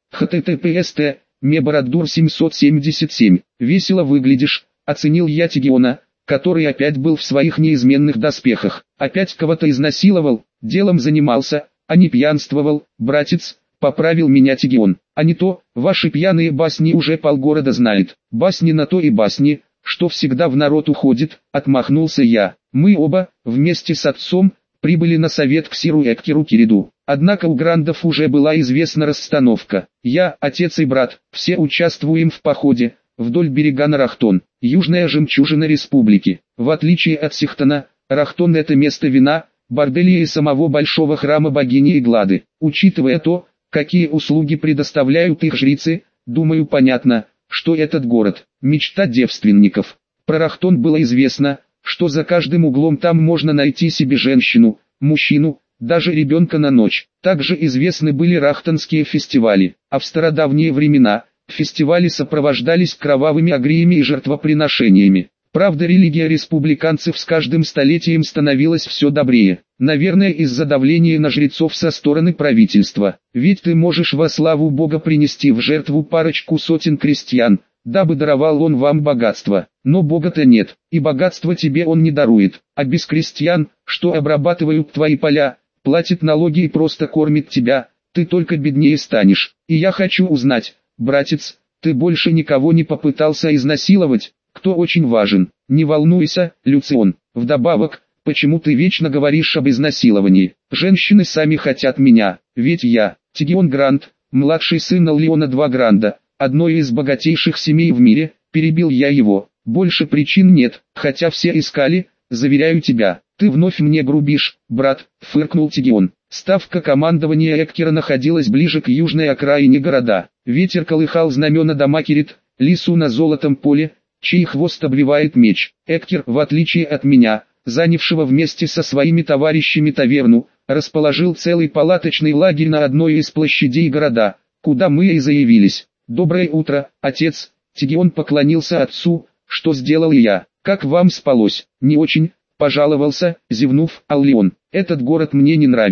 https Мебородур семьсот семьдесят семь. «Весело выглядишь», — оценил я Тигиона, который опять был в своих неизменных доспехах. «Опять кого-то изнасиловал, делом занимался, а не пьянствовал, братец», — поправил меня Тигион. «А не то, ваши пьяные басни уже полгорода знает». «Басни на то и басни, что всегда в народ уходит», — отмахнулся я. Мы оба, вместе с отцом, прибыли на совет к сиру Эккеру Кириду. Однако у грандов уже была известна расстановка. Я, отец и брат, все участвуем в походе вдоль берега на Рахтон, южная жемчужина республики. В отличие от Сихтона, Рахтон — это место вина, борделия и самого большого храма богини Иглады. Учитывая то, какие услуги предоставляют их жрицы, думаю, понятно, что этот город – мечта девственников. Про Рахтон было известно, что за каждым углом там можно найти себе женщину, мужчину, даже ребенка на ночь. Также известны были рахтонские фестивали, а в стародавние времена фестивали сопровождались кровавыми агриями и жертвоприношениями. Правда, религия республиканцев с каждым столетием становилась все добрее. Наверное, из-за давления на жрецов со стороны правительства. Ведь ты можешь во славу Бога принести в жертву парочку сотен крестьян, дабы даровал он вам богатство. Но Бога-то нет, и богатство тебе он не дарует. А без крестьян, что обрабатывают твои поля, платят налоги и просто кормят тебя, ты только беднее станешь. И я хочу узнать, братец, ты больше никого не попытался изнасиловать? Кто очень важен? Не волнуйся, Люцион. Вдобавок, почему ты вечно говоришь об изнасиловании? Женщины сами хотят меня, ведь я, Тигион Грант, младший сын Аллиона два Гранда, одной из богатейших семей в мире, перебил я его. Больше причин нет, хотя все искали, заверяю тебя. Ты вновь мне грубишь, брат, фыркнул Тигион. Ставка командования Эккера находилась ближе к южной окраине города. Ветер колыхал знамена дома Кирит, лису на золотом поле, чей хвост обвивает меч. Эккер, в отличие от меня, занявшего вместе со своими товарищами таверну, расположил целый палаточный лагерь на одной из площадей города, куда мы и заявились. «Доброе утро, отец!» Тигион поклонился отцу, что сделал и я. «Как вам спалось?» «Не очень», — пожаловался, зевнув, Аллион. «Этот город мне не нравится.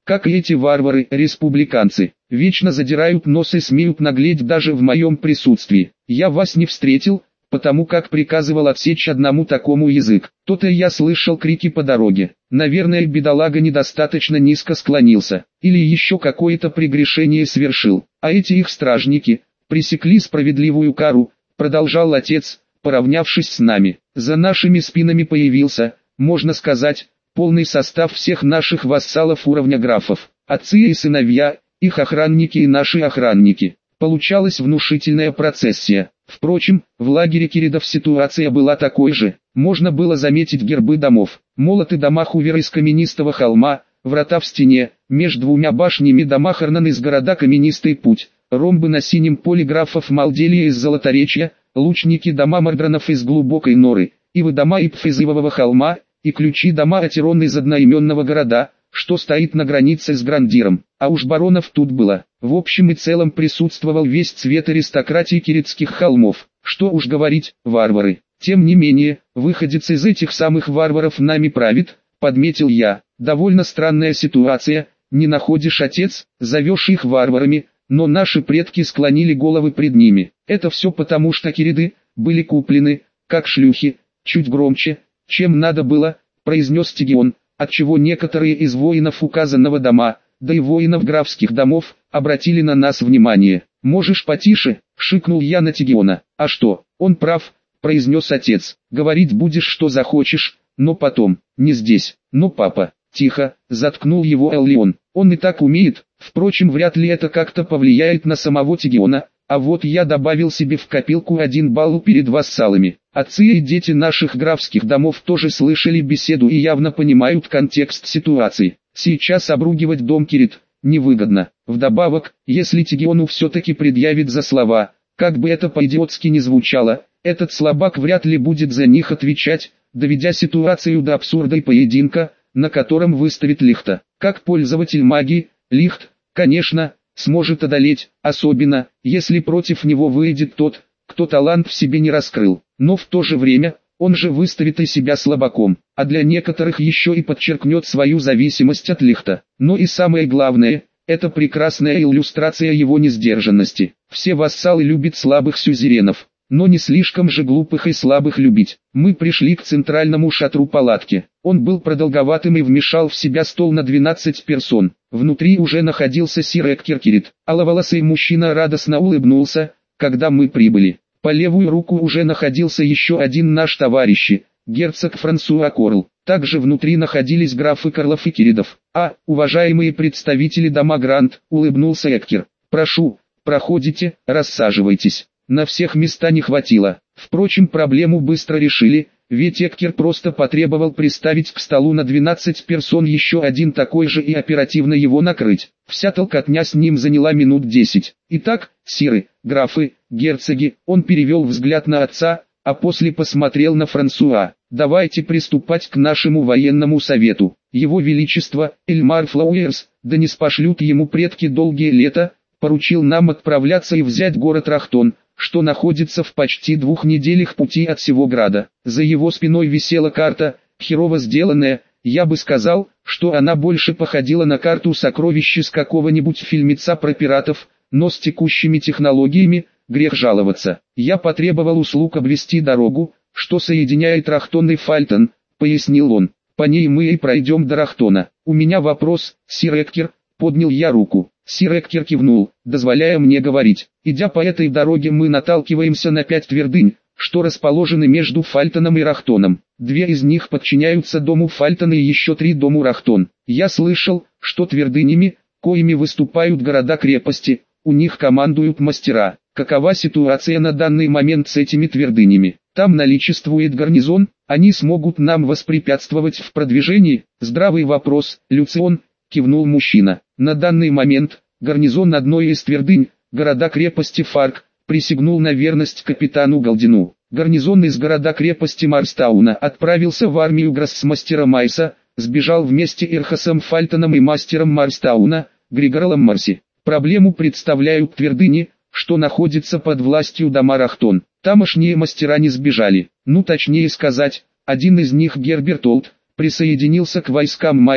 как и эти варвары, республиканцы, вечно задирают нос и смеют наглеть даже в моем присутствии. Я вас не встретил, потому как приказывал отсечь одному такому язык. То-то я слышал крики по дороге. Наверное, бедолага недостаточно низко склонился, или еще какое-то прегрешение совершил. А эти их стражники пресекли справедливую кару, продолжал отец, поравнявшись с нами. За нашими спинами появился, можно сказать, полный состав всех наших вассалов уровня графов. Отцы и сыновья, их охранники и наши охранники. Получалась внушительная процессия. Впрочем, в лагере киридов ситуация была такой же. Можно было заметить гербы домов. Молоты дома Хувера из каменистого холма, врата в стене, между двумя башнями дома Харнан из города Каменистый путь, ромбы на синем поле графов Малделия из Золоторечья, лучники дома Мардранов из Глубокой Норы, ивы дома Ипф из Ивового холма, и ключи дома Атерон из одноименного города, что стоит на границе с Грандиром. А уж баронов тут было. В общем и целом присутствовал весь цвет аристократии киритских холмов. Что уж говорить, варвары. Тем не менее, выходец из этих самых варваров нами правит, подметил я. Довольно странная ситуация, не находишь, отец? Зовешь их варварами, но наши предки склонили головы пред ними. Это все потому, что кириды были куплены, как шлюхи, чуть громче, чем надо было, произнес Тигион, отчего некоторые из воинов указанного дома, да и воинов графских домов, обратили на нас внимание. «Можешь потише?» — шикнул я на Тигиона. «А что, он прав», — произнес отец. «Говорить будешь что захочешь, но потом, не здесь». «Ну папа, тихо», — заткнул его Эллион. «Он и так умеет, впрочем, вряд ли это как-то повлияет на самого Тигиона. А вот я добавил себе в копилку один балл перед вассалами. Отцы и дети наших графских домов тоже слышали беседу и явно понимают контекст ситуации. Сейчас обругивать дом кирит невыгодно. Вдобавок, если Тигиону все-таки предъявит за слова, как бы это по-идиотски ни звучало, этот слабак вряд ли будет за них отвечать, доведя ситуацию до абсурда и поединка, на котором выставит Лихта. Как пользователь магии, Лихт, конечно, сможет одолеть, особенно, если против него выйдет тот, кто талант в себе не раскрыл. Но в то же время, он же выставит и себя слабаком, а для некоторых еще и подчеркнет свою зависимость от Лихта. Но и самое главное, это прекрасная иллюстрация его несдержанности. Все вассалы любят слабых сюзеренов, но не слишком же глупых и слабых любить. Мы пришли к центральному шатру палатки. Он был продолговатым и вмещал в себя стол на двенадцать персон. Внутри уже находился сир Эккер Кирит. Аловолосый мужчина радостно улыбнулся, когда мы прибыли. По левую руку уже находился еще один наш товарищ, герцог Франсуа Корл. Также внутри находились графы Карлов и Киридов. «А, уважаемые представители дома Грант», — улыбнулся Эккер. «Прошу, проходите, рассаживайтесь». На всех места не хватило. Впрочем, проблему быстро решили, ведь Эккер просто потребовал приставить к столу на двенадцать персон еще один такой же и оперативно его накрыть. Вся толкотня с ним заняла минут десять. «Итак, сиры, графы, герцоги», он перевел взгляд на отца, а после посмотрел на Франсуа. «Давайте приступать к нашему военному совету. Его Величество, Эльмар Флауэрс, да не спошлют ему предки долгие лета, поручил нам отправляться и взять город Рахтон, что находится в почти двух неделях пути от Севограда. За его спиной висела карта, херово сделанная, я бы сказал, что она больше походила на карту сокровищ из какого-нибудь фильмеца про пиратов, но с текущими технологиями, грех жаловаться. Я потребовал услуг обвести дорогу, что соединяет Рахтон и Фальтон, пояснил он. По ней мы и пройдем до Рахтона. У меня вопрос, сир Эккер, поднял я руку. Сир Эккер кивнул, дозволяя мне говорить. Идя по этой дороге мы наталкиваемся на пять твердынь, что расположены между Фальтоном и Рахтоном. Две из них подчиняются дому Фальтона и еще три дому Рахтон. Я слышал, что твердынями, коими выступают города-крепости, у них командуют мастера. Какова ситуация на данный момент с этими твердынями? Там наличествует гарнизон, они смогут нам воспрепятствовать в продвижении? Здравый вопрос, Люцион, кивнул мужчина. На данный момент, гарнизон одной из твердынь, города-крепости Фарк, присягнул на верность капитану Галдину. Гарнизон из города-крепости Марстауна отправился в армию гроссмастера Майса, сбежал вместе Ирхасом Фальтоном и мастером Марстауна, Григоролом Марси. Проблему представляют твердыни, что находится под властью дома Рахтон. Тамошние мастера не сбежали. Ну точнее сказать, один из них, Герберт Олд, присоединился к войскам Майса,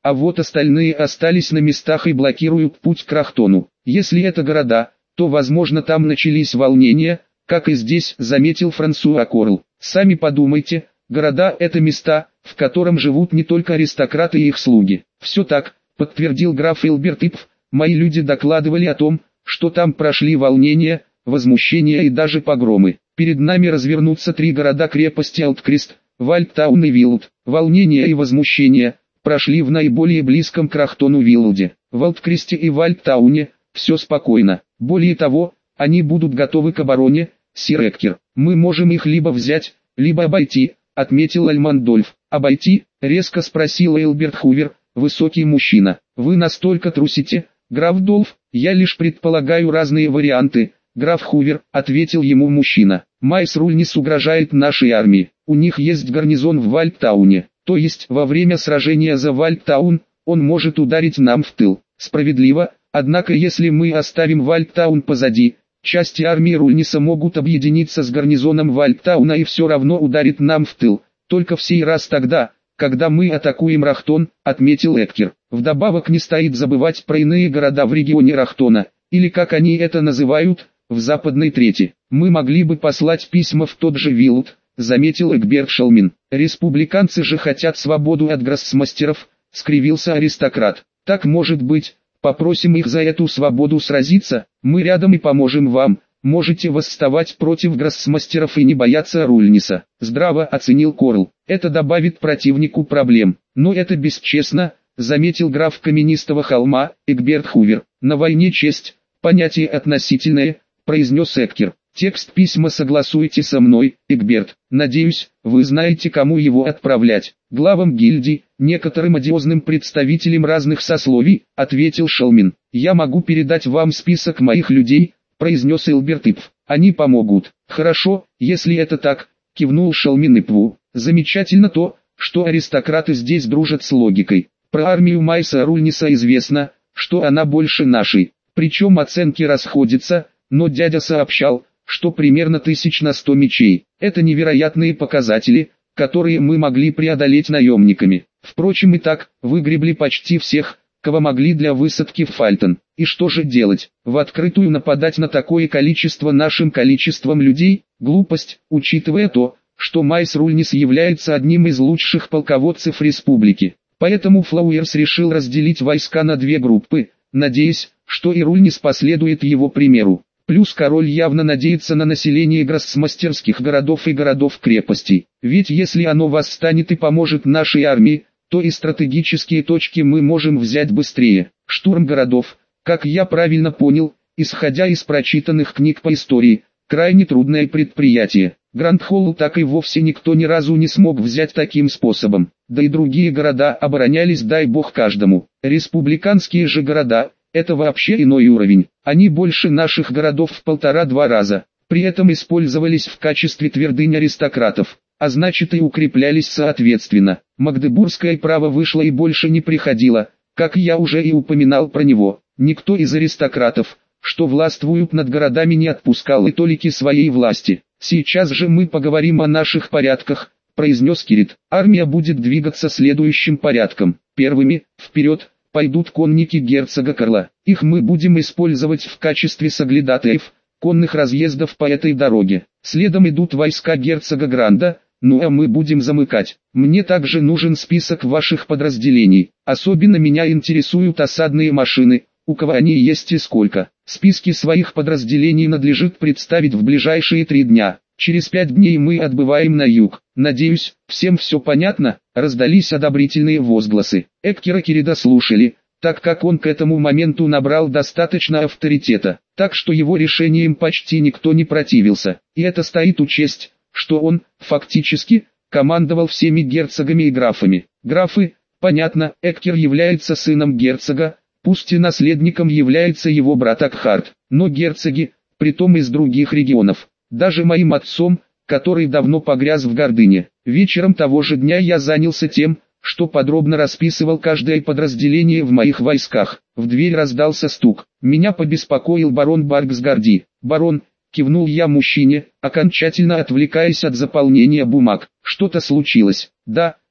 а вот остальные остались на местах и блокируют путь к Рахтону. Если это города, то возможно там начались волнения, как и здесь, заметил Франсуа Корл. Сами подумайте, города – это места, в котором живут не только аристократы и их слуги. Все так, подтвердил граф Элберт Ипф, мои люди докладывали о том, что там прошли волнения, возмущения и даже погромы. Перед нами развернутся три города-крепости Алткрест, Вальдтаун и Вилд. Волнения и возмущения прошли в наиболее близком к Рахтону Вилде. В Алткресте и Вальдтауне все спокойно. Более того, они будут готовы к обороне, сир Эккер. Мы можем их либо взять, либо обойти, отметил Альмандольф. Обойти? Резко спросил Элберт Хувер, высокий мужчина. Вы настолько трусите, граф Долф? Я лишь предполагаю разные варианты. Граф Хувер, ответил ему мужчина. Майс Рульнис угрожает нашей армии. У них есть гарнизон в Вальдтауне. То есть, во время сражения за Вальдтаун, он может ударить нам в тыл. Справедливо, однако если мы оставим Вальдтаун позади, части армии Рульниса могут объединиться с гарнизоном Вальдтауна и все равно ударит нам в тыл. Только в сей раз тогда, когда мы атакуем Рахтон, отметил Эккер. Вдобавок не стоит забывать про иные города в регионе Рахтона, или как они это называют, в западной трети. Мы могли бы послать письма в тот же Вилд, заметил Эгберт Шелмин. Республиканцы же хотят свободу от гроссмастеров, скривился аристократ. Так может быть, попросим их за эту свободу сразиться, мы рядом и поможем вам, можете восставать против гроссмастеров и не бояться Рульниса. Здраво оценил Корл. Это добавит противнику проблем. Но это бесчестно, заметил граф Каменистого холма, Эгберт Хувер. На войне честь, понятие относительное, произнес Эккер. Текст письма согласуйте со мной, Эгберт. Надеюсь, вы знаете, кому его отправлять. Главам гильдий, некоторым одиозным представителям разных сословий, ответил Шелмин. Я могу передать вам список моих людей, произнес Элберт Ипф. Они помогут. Хорошо, если это так, кивнул Шелмин Ипву. Замечательно то, что аристократы здесь дружат с логикой. Про армию Майса Рульниса известно, что она больше нашей. Причем оценки расходятся, но дядя сообщал, что примерно тысяч на сто мечей. Это невероятные показатели, которые мы могли преодолеть наемниками. Впрочем, и так, выгребли почти всех, кого могли для высадки в Фальтон. И что же делать? В открытую нападать на такое количество нашим количеством людей? Глупость, учитывая то, что Майс Рульнис является одним из лучших полководцев республики. Поэтому Флауэрс решил разделить войска на две группы, надеясь, что и Рульнис последует его примеру. Плюс король явно надеется на население гроссмастерских городов и городов-крепостей. Ведь если оно восстанет и поможет нашей армии, то и стратегические точки мы можем взять быстрее. Штурм городов, как я правильно понял, исходя из прочитанных книг по истории, крайне трудное предприятие. Гранд-Холл так и вовсе никто ни разу не смог взять таким способом. Да и другие города оборонялись, дай бог каждому. Республиканские же города – это вообще иной уровень. Они больше наших городов в полтора-два раза. При этом использовались в качестве твердынь аристократов, а значит и укреплялись соответственно. Магдебургское право вышло и больше не приходило, как я уже и упоминал про него. Никто из аристократов, что властвуют над городами, не отпускал и толики своей власти. Сейчас же мы поговорим о наших порядках, произнес Кирит. Армия будет двигаться следующим порядком. Первыми, вперед, пойдут конники герцога Карла. Их мы будем использовать в качестве соглядатаев, конных разъездов по этой дороге. Следом идут войска герцога Гранда, ну а мы будем замыкать. Мне также нужен список ваших подразделений. Особенно меня интересуют осадные машины, у кого они есть и сколько. Списки своих подразделений надлежит представить в ближайшие три дня. Через пять дней мы отбываем на юг. Надеюсь, всем все понятно? Раздались одобрительные возгласы. Эккера Кирида слушали, так как он к этому моменту набрал достаточно авторитета, так что его решением почти никто не противился. И это стоит учесть, что он, фактически, командовал всеми герцогами и графами. Графы, понятно, Эккер является сыном герцога, пусть и наследником является его брат Акхард, но герцоги, притом из других регионов. Даже моим отцом, который давно погряз в гордыне. Вечером того же дня я занялся тем, что подробно расписывал каждое подразделение в моих войсках. В дверь раздался стук. Меня побеспокоил барон Барксгарди. «Барон», — кивнул я мужчине, окончательно отвлекаясь от заполнения бумаг. «Что-то случилось?» «Да»,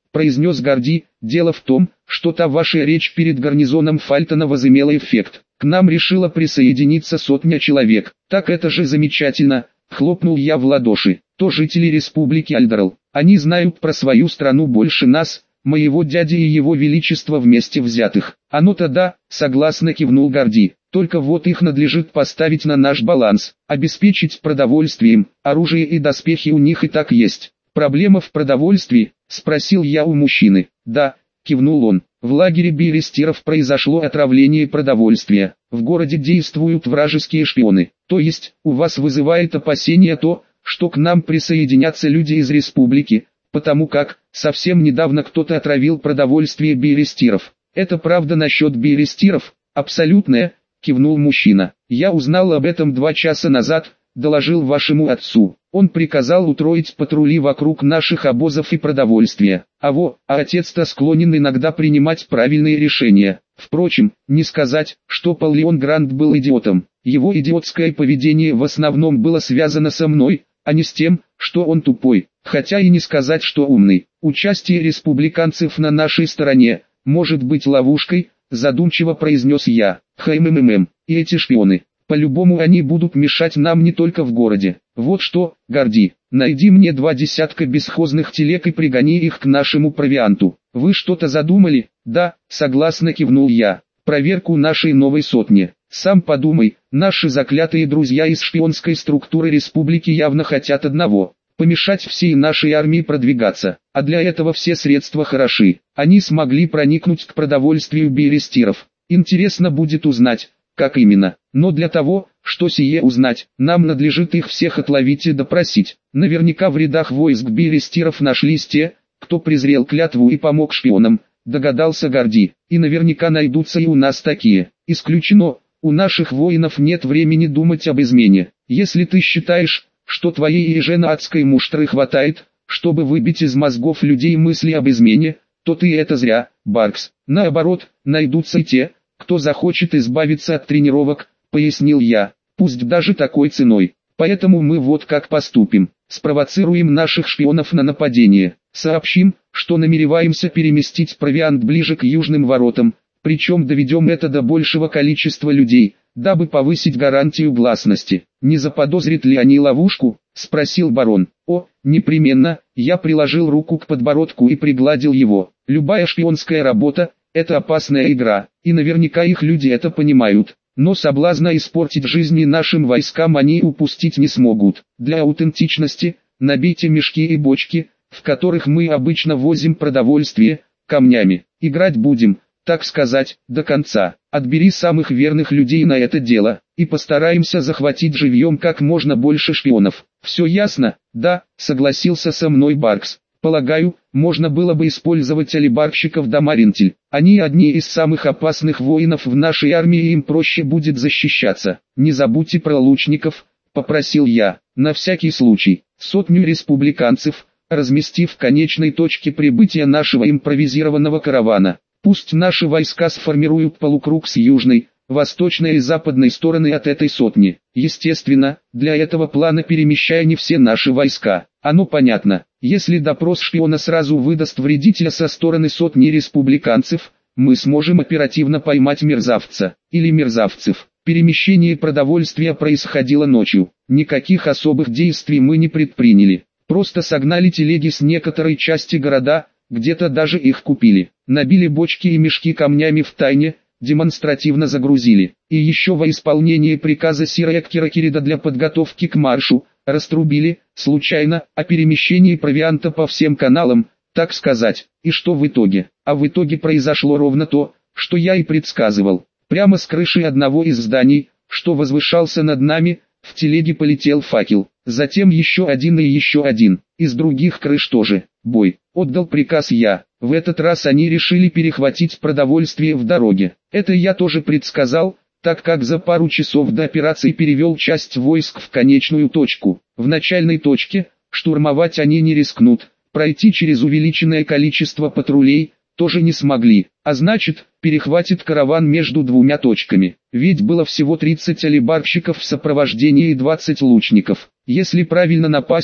произнес Горди. «Дело в том, что та ваша речь перед гарнизоном Фальтона возымела эффект. К нам решила присоединиться сотня человек. Так это же замечательно!» Хлопнул я в ладоши. «То жители республики Альдерал. Они знают про свою страну больше нас, моего дяди и его величества вместе взятых». «Оно-то да», согласно кивнул Горди. «Только вот их надлежит поставить на наш баланс, обеспечить продовольствием, оружие и доспехи у них и так есть». «Проблема в продовольствии?» — спросил я у мужчины. «Да», — кивнул он. «В лагере Берестиров произошло отравление продовольствия. В городе действуют вражеские шпионы. То есть, у вас вызывает опасения то, что к нам присоединятся люди из республики, потому как, совсем недавно кто-то отравил продовольствие Берестиров». «Это правда насчет Берестиров?» «Абсолютная», — кивнул мужчина. «Я узнал об этом два часа назад, доложил вашему отцу. Он приказал утроить патрули вокруг наших обозов и продовольствия. А во, а отец-то склонен иногда принимать правильные решения. Впрочем, не сказать, что Пол Леон Грант был идиотом. Его идиотское поведение в основном было связано со мной, а не с тем, что он тупой. Хотя и не сказать, что умный. Участие республиканцев на нашей стороне может быть ловушкой», задумчиво произнес я. «Хм-хм-хм, и эти шпионы. По-любому они будут мешать нам не только в городе. Вот что, Горди, найди мне два десятка бесхозных телег и пригони их к нашему провианту». «Вы что-то задумали?» «Да», согласно кивнул я. «Проверку нашей новой сотни. Сам подумай, наши заклятые друзья из шпионской структуры республики явно хотят одного – помешать всей нашей армии продвигаться, а для этого все средства хороши. Они смогли проникнуть к продовольствию Берестиров. Интересно будет узнать, как именно. Но для того, что сие узнать, нам надлежит их всех отловить и допросить. Наверняка в рядах войск Берестиров нашлись те, кто презрел клятву и помог шпионам», догадался Горди. «И наверняка найдутся и у нас такие. Исключено, у наших воинов нет времени думать об измене. Если ты считаешь, что твоей еженаадской муштры хватает, чтобы выбить из мозгов людей мысли об измене, то ты это зря, Баркс. Наоборот, найдутся и те, кто захочет избавиться от тренировок», пояснил я, «пусть даже такой ценой. Поэтому мы вот как поступим. Спровоцируем наших шпионов на нападение. Сообщим, что намереваемся переместить провиант ближе к южным воротам, причем доведем это до большего количества людей, дабы повысить гарантию гласности». «Не заподозрят ли они ловушку?» — спросил барон. «О, непременно», я приложил руку к подбородку и пригладил его. «Любая шпионская работа — это опасная игра, и наверняка их люди это понимают. Но соблазна испортить жизни нашим войскам они упустить не смогут. Для аутентичности набейте мешки и бочки, в которых мы обычно возим продовольствие, камнями. Играть будем, так сказать, до конца. Отбери самых верных людей на это дело, и постараемся захватить живьем как можно больше шпионов. Все ясно?» «Да», согласился со мной Баркс. «Полагаю, можно было бы использовать алибарщиков да Маринтель. Они одни из самых опасных воинов в нашей армии, и им проще будет защищаться. Не забудьте про лучников», попросил я. «На всякий случай, сотню республиканцев, разместив в конечной точке прибытия нашего импровизированного каравана. Пусть наши войска сформируют полукруг с южной, восточной и западной стороны от этой сотни. Естественно, для этого плана перемещая не все наши войска. Оно понятно. Если допрос шпиона сразу выдаст вредителя со стороны сотни республиканцев, мы сможем оперативно поймать мерзавца, или мерзавцев». Перемещение продовольствия происходило ночью. Никаких особых действий мы не предприняли. Просто согнали телеги с некоторой части города, где-то даже их купили. Набили бочки и мешки камнями в тайне, демонстративно загрузили. И еще во исполнение приказа сира Эккера Кирида для подготовки к маршу, раструбили, случайно, о перемещении провианта по всем каналам, так сказать. И что в итоге? А в итоге произошло ровно то, что я и предсказывал. Прямо с крыши одного из зданий, что возвышался над нами, в телеге полетел факел. Затем еще один и еще один. Из других крыш тоже. Бой. Отдал приказ я. В этот раз они решили перехватить продовольствие в дороге. Это я тоже предсказал, так как за пару часов до операции перевел часть войск в конечную точку. В начальной точке, штурмовать они не рискнут. Пройти через увеличенное количество патрулей тоже не смогли, а значит, перехватит караван между двумя точками. Ведь было всего тридцать алибарщиков в сопровождении и двадцать лучников. Если правильно напасть,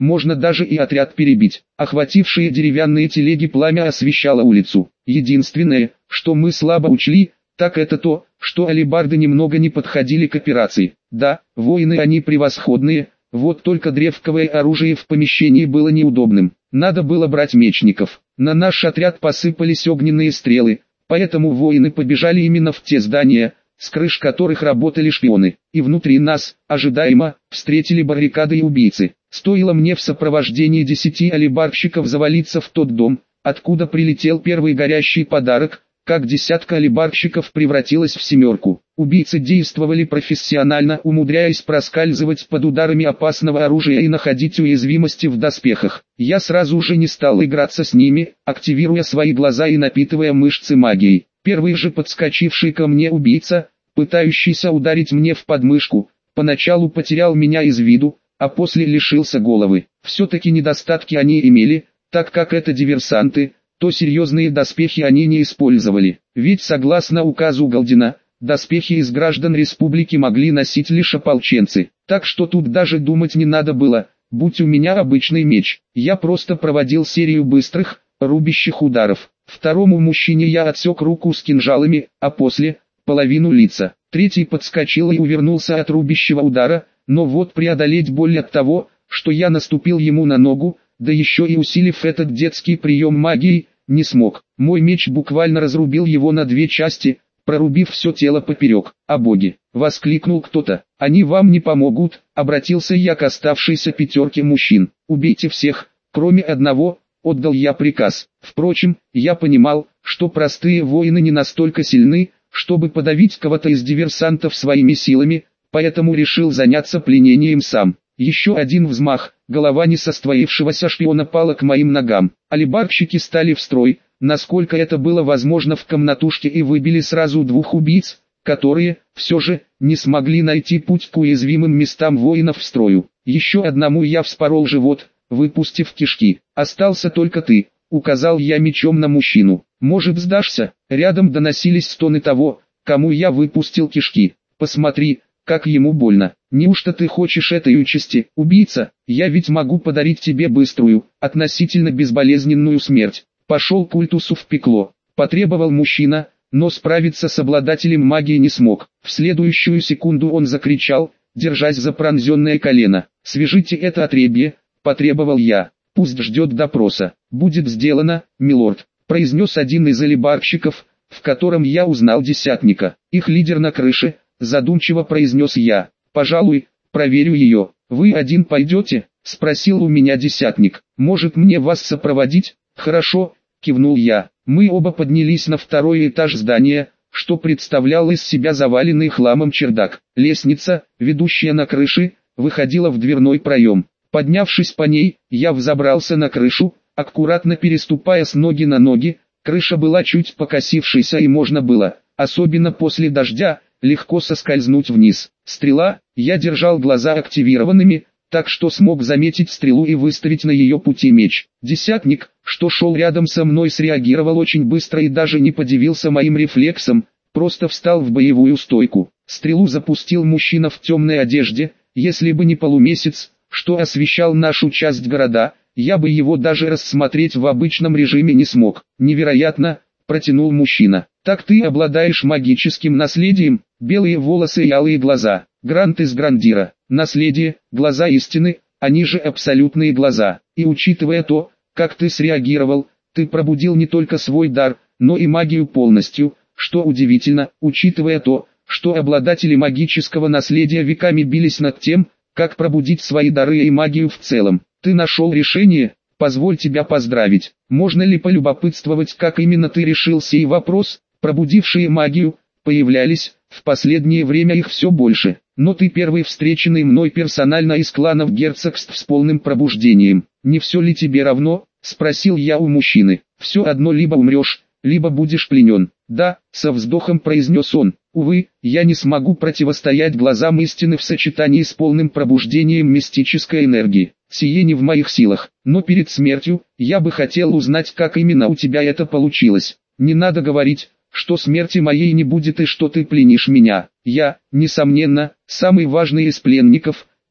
можно даже и отряд перебить. Охватившие деревянные телеги пламя освещало улицу. Единственное, что мы слабо учли, так это то, что алебарды немного не подходили к операции. Да, воины они превосходные, вот только древковое оружие в помещении было неудобным. Надо было брать мечников. На наш отряд посыпались огненные стрелы, поэтому воины побежали именно в те здания, с крыш которых работали шпионы. И внутри нас, ожидаемо, встретили баррикады и убийцы. Стоило мне в сопровождении десяти алебардщиков завалиться в тот дом, откуда прилетел первый горящий подарок, как десятка алебардщиков превратилась в семерку. Убийцы действовали профессионально, умудряясь проскальзывать под ударами опасного оружия и находить уязвимости в доспехах. Я сразу же не стал играться с ними, активируя свои глаза и напитывая мышцы магией. Первый же подскочивший ко мне убийца, пытающийся ударить мне в подмышку, поначалу потерял меня из виду, а после лишился головы. Все-таки недостатки они имели, так как это диверсанты, то серьезные доспехи они не использовали. Ведь согласно указу Галдина, доспехи из граждан республики могли носить лишь ополченцы. Так что тут даже думать не надо было, будь у меня обычный меч. Я просто проводил серию быстрых, рубящих ударов. Второму мужчине я отсек руку с кинжалами, а после – половину лица. Третий подскочил и увернулся от рубящего удара, но вот преодолеть боль от того, что я наступил ему на ногу, да еще и усилив этот детский прием магии, не смог. Мой меч буквально разрубил его на две части, прорубив все тело поперек. «А боги!» — воскликнул кто-то. «Они вам не помогут», — обратился я к оставшейся пятерке мужчин. «Убейте всех, кроме одного», — отдал я приказ. Впрочем, я понимал, что простые воины не настолько сильны, чтобы подавить кого-то из диверсантов своими силами, поэтому решил заняться пленением сам. Еще один взмах, голова несостоявшегося шпиона пала к моим ногам. Алебардщики стали в строй, насколько это было возможно в комнатушке, и выбили сразу двух убийц, которые, все же, не смогли найти путь к уязвимым местам воинов в строю. Еще одному я вспорол живот, выпустив кишки. «Остался только ты», — указал я мечом на мужчину. «Может, сдашься?» Рядом доносились стоны того, кому я выпустил кишки. «Посмотри, как ему больно. Неужто ты хочешь этой участи, убийца? Я ведь могу подарить тебе быструю, относительно безболезненную смерть». «Пошел культусу в пекло», — потребовал мужчина, но справиться с обладателем магии не смог. В следующую секунду он закричал, держась за пронзенное колено. «Свяжите это отребье», — потребовал я. «Пусть ждет допроса». «Будет сделано, милорд», — произнес один из алебардщиков, в котором я узнал десятника. «Их лидер на крыше», — задумчиво произнес я. «Пожалуй, проверю ее». «Вы один пойдете?» — спросил у меня десятник. «Может, мне вас сопроводить?» «Хорошо», — кивнул я. Мы оба поднялись на второй этаж здания, что представлял из себя заваленный хламом чердак. Лестница, ведущая на крыше, выходила в дверной проем. Поднявшись по ней, я взобрался на крышу, аккуратно переступая с ноги на ноги. Крыша была чуть покосившейся, и можно было, особенно после дождя, легко соскользнуть вниз. Стрела, я держал глаза активированными, так что смог заметить стрелу и выставить на ее пути меч. Десятник, что шел рядом со мной, среагировал очень быстро и даже не подивился моим рефлексам, просто встал в боевую стойку. Стрелу запустил мужчина в темной одежде. Если бы не полумесяц, что освещал нашу часть города, я бы его даже рассмотреть в обычном режиме не смог. «Невероятно», — протянул мужчина. «Так ты обладаешь магическим наследием?» Белые волосы и алые глаза. Грант из Грандира. Наследие, глаза истины, они же абсолютные глаза. И учитывая то, как ты среагировал, ты пробудил не только свой дар, но и магию полностью, что удивительно, учитывая то, что обладатели магического наследия веками бились над тем, как пробудить свои дары и магию в целом. Ты нашел решение? Позволь тебя поздравить. Можно ли полюбопытствовать, как именно ты решил сей вопрос? Пробудившие магию появлялись, в последнее время их все больше. Но ты первый встреченный мной персонально из кланов герцогств с полным пробуждением. Не все ли тебе равно? Спросил я у мужчины. Все одно, либо умрешь, либо будешь пленен. Да, со вздохом произнес он. Увы, я не смогу противостоять глазам истины в сочетании с полным пробуждением мистической энергии. Сие не в моих силах. Но перед смертью, я бы хотел узнать, как именно у тебя это получилось. Не надо говорить, что смерти моей не будет и что ты пленишь меня. Я, несомненно, самый важный из пленников,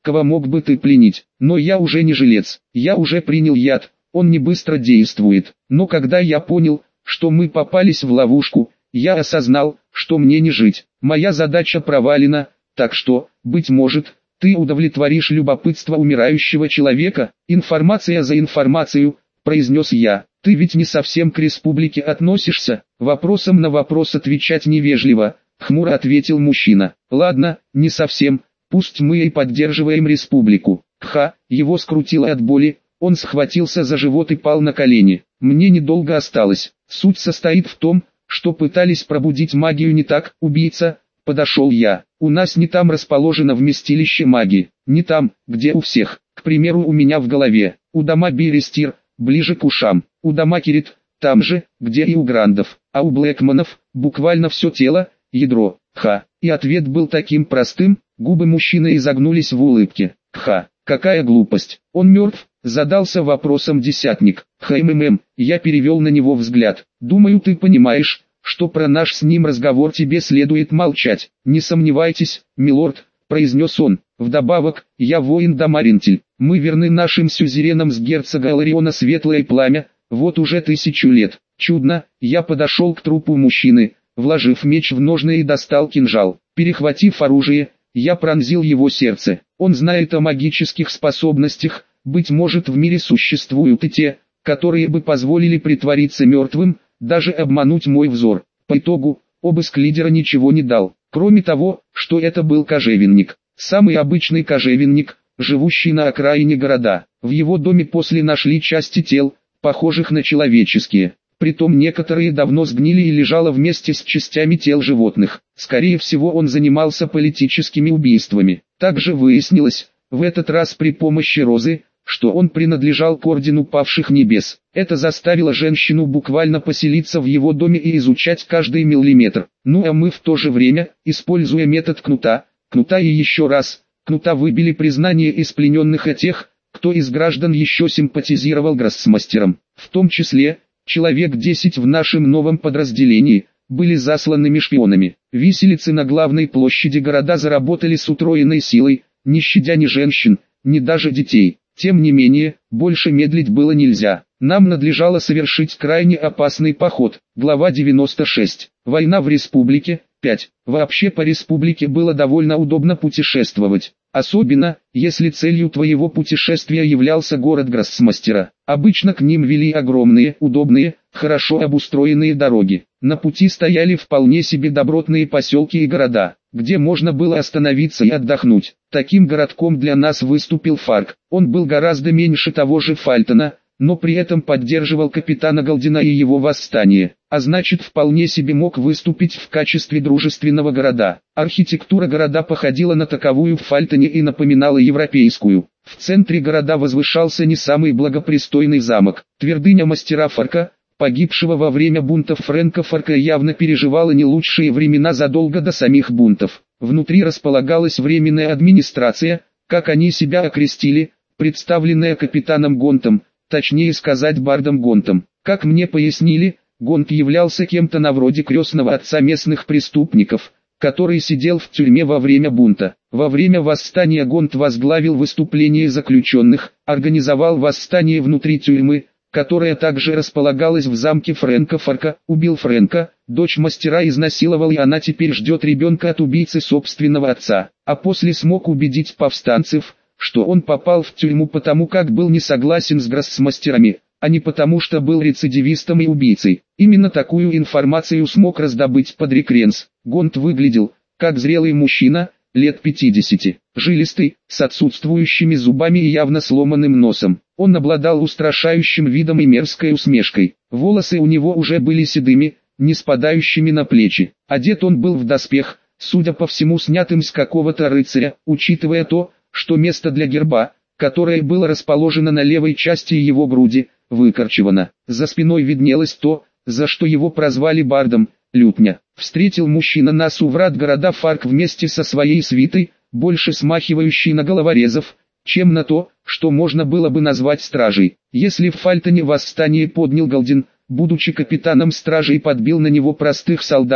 кого мог бы ты пленить? Но я уже не жилец, я уже принял яд, он не быстро действует. Но когда я понял, что мы попались в ловушку, я осознал, что мне не жить. Моя задача провалена, так что, быть может, ты удовлетворишь любопытство умирающего человека. Информация за информацию, произнес я. Ты ведь не совсем к республике относишься? Вопросом на вопрос отвечать невежливо, хмуро ответил мужчина. Ладно, не совсем, пусть мы и поддерживаем республику. Ха, его скрутило от боли, он схватился за живот и пал на колени. Мне недолго осталось. Суть состоит в том, что пытались пробудить магию не так, убийца. Подошел я. У нас не там расположено вместилище магии, не там, где у всех. К примеру, у меня в голове. У дома Берестир, ближе к ушам. У дома Кирит, там же, где и у Грандов. А у Блэкманов, буквально все тело, ядро. Ха. И ответ был таким простым, губы мужчины изогнулись в улыбке. Ха. Какая глупость. Он мертв, задался вопросом десятник. Хммм, я перевел на него взгляд. Думаю, ты понимаешь, что про наш с ним разговор тебе следует молчать. Не сомневайтесь, милорд, произнес он. Вдобавок, я воин Дамаринтель. Мы верны нашим сюзеренам с герцога Алариона Светлое Пламя, вот уже тысячу лет. Чудно, я подошел к трупу мужчины, вложив меч в ножны и достал кинжал. Перехватив оружие, я пронзил его сердце. Он знает о магических способностях, быть может в мире существуют и те, которые бы позволили притвориться мертвым, даже обмануть мой взор. По итогу, обыск лидера ничего не дал, кроме того, что это был кожевенник. Самый обычный кожевенник, живущий на окраине города. В его доме после нашли части тел, похожих на человеческие. Притом некоторые давно сгнили и лежало вместе с частями тел животных. Скорее всего, он занимался политическими убийствами. Также выяснилось, в этот раз при помощи Розы, что он принадлежал к ордену павших небес. Это заставило женщину буквально поселиться в его доме и изучать каждый миллиметр. Ну а мы в то же время, используя метод кнута, кнута и еще раз, кнута выбили признание из плененных и тех, кто из граждан еще симпатизировал гроссмастерам. В том числе, человек десять в нашем новом подразделении, были засланными шпионами. Виселицы на главной площади города заработали с утроенной силой, не щадя ни женщин, ни даже детей. Тем не менее, больше медлить было нельзя. Нам надлежало совершить крайне опасный поход. Глава девяносто шесть. Война в республике. пять. Вообще по республике было довольно удобно путешествовать. Особенно, если целью твоего путешествия являлся город Гроссмастера. Обычно к ним вели огромные, удобные, хорошо обустроенные дороги. На пути стояли вполне себе добротные поселки и города, где можно было остановиться и отдохнуть. Таким городком для нас выступил Фарк. Он был гораздо меньше того же Фальтона, но при этом поддерживал капитана Галдина и его восстание, а значит вполне себе мог выступить в качестве дружественного города. Архитектура города походила на таковую в Фальтоне и напоминала европейскую. В центре города возвышался не самый благопристойный замок. Твердыня мастера Фарка, погибшего во время бунтов Фрэнка Фарка, явно переживала не лучшие времена задолго до самих бунтов. Внутри располагалась временная администрация, как они себя окрестили, представленная капитаном Гонтом, точнее сказать бардом Гонтом. Как мне пояснили, Гонт являлся кем-то на вроде крестного отца местных преступников, который сидел в тюрьме во время бунта. Во время восстания Гонт возглавил выступление заключенных, организовал восстание внутри тюрьмы, которая также располагалась в замке Фрэнка Фарка, убил Фрэнка, дочь мастера изнасиловал, и она теперь ждет ребенка от убийцы собственного отца, а после смог убедить повстанцев, что он попал в тюрьму потому, как был не согласен с гроссмастерами, а не потому, что был рецидивистом и убийцей. Именно такую информацию смог раздобыть Падрик Ренс. Гонт выглядел, как зрелый мужчина, лет пятидесяти, жилистый, с отсутствующими зубами и явно сломанным носом. Он обладал устрашающим видом и мерзкой усмешкой. Волосы у него уже были седыми, не спадающими на плечи. Одет он был в доспех, судя по всему снятым с какого-то рыцаря, учитывая то, что место для герба, которое было расположено на левой части его груди, выкорчевано. За спиной виднелось то, за что его прозвали бардом, лютня. Встретил мужчина нас у врат города Фарк вместе со своей свитой, больше смахивающей на головорезов, чем на то, что можно было бы назвать стражей. Если в Фальтоне восстание поднял Галдин, будучи капитаном стражи, и подбил на него простых солдат,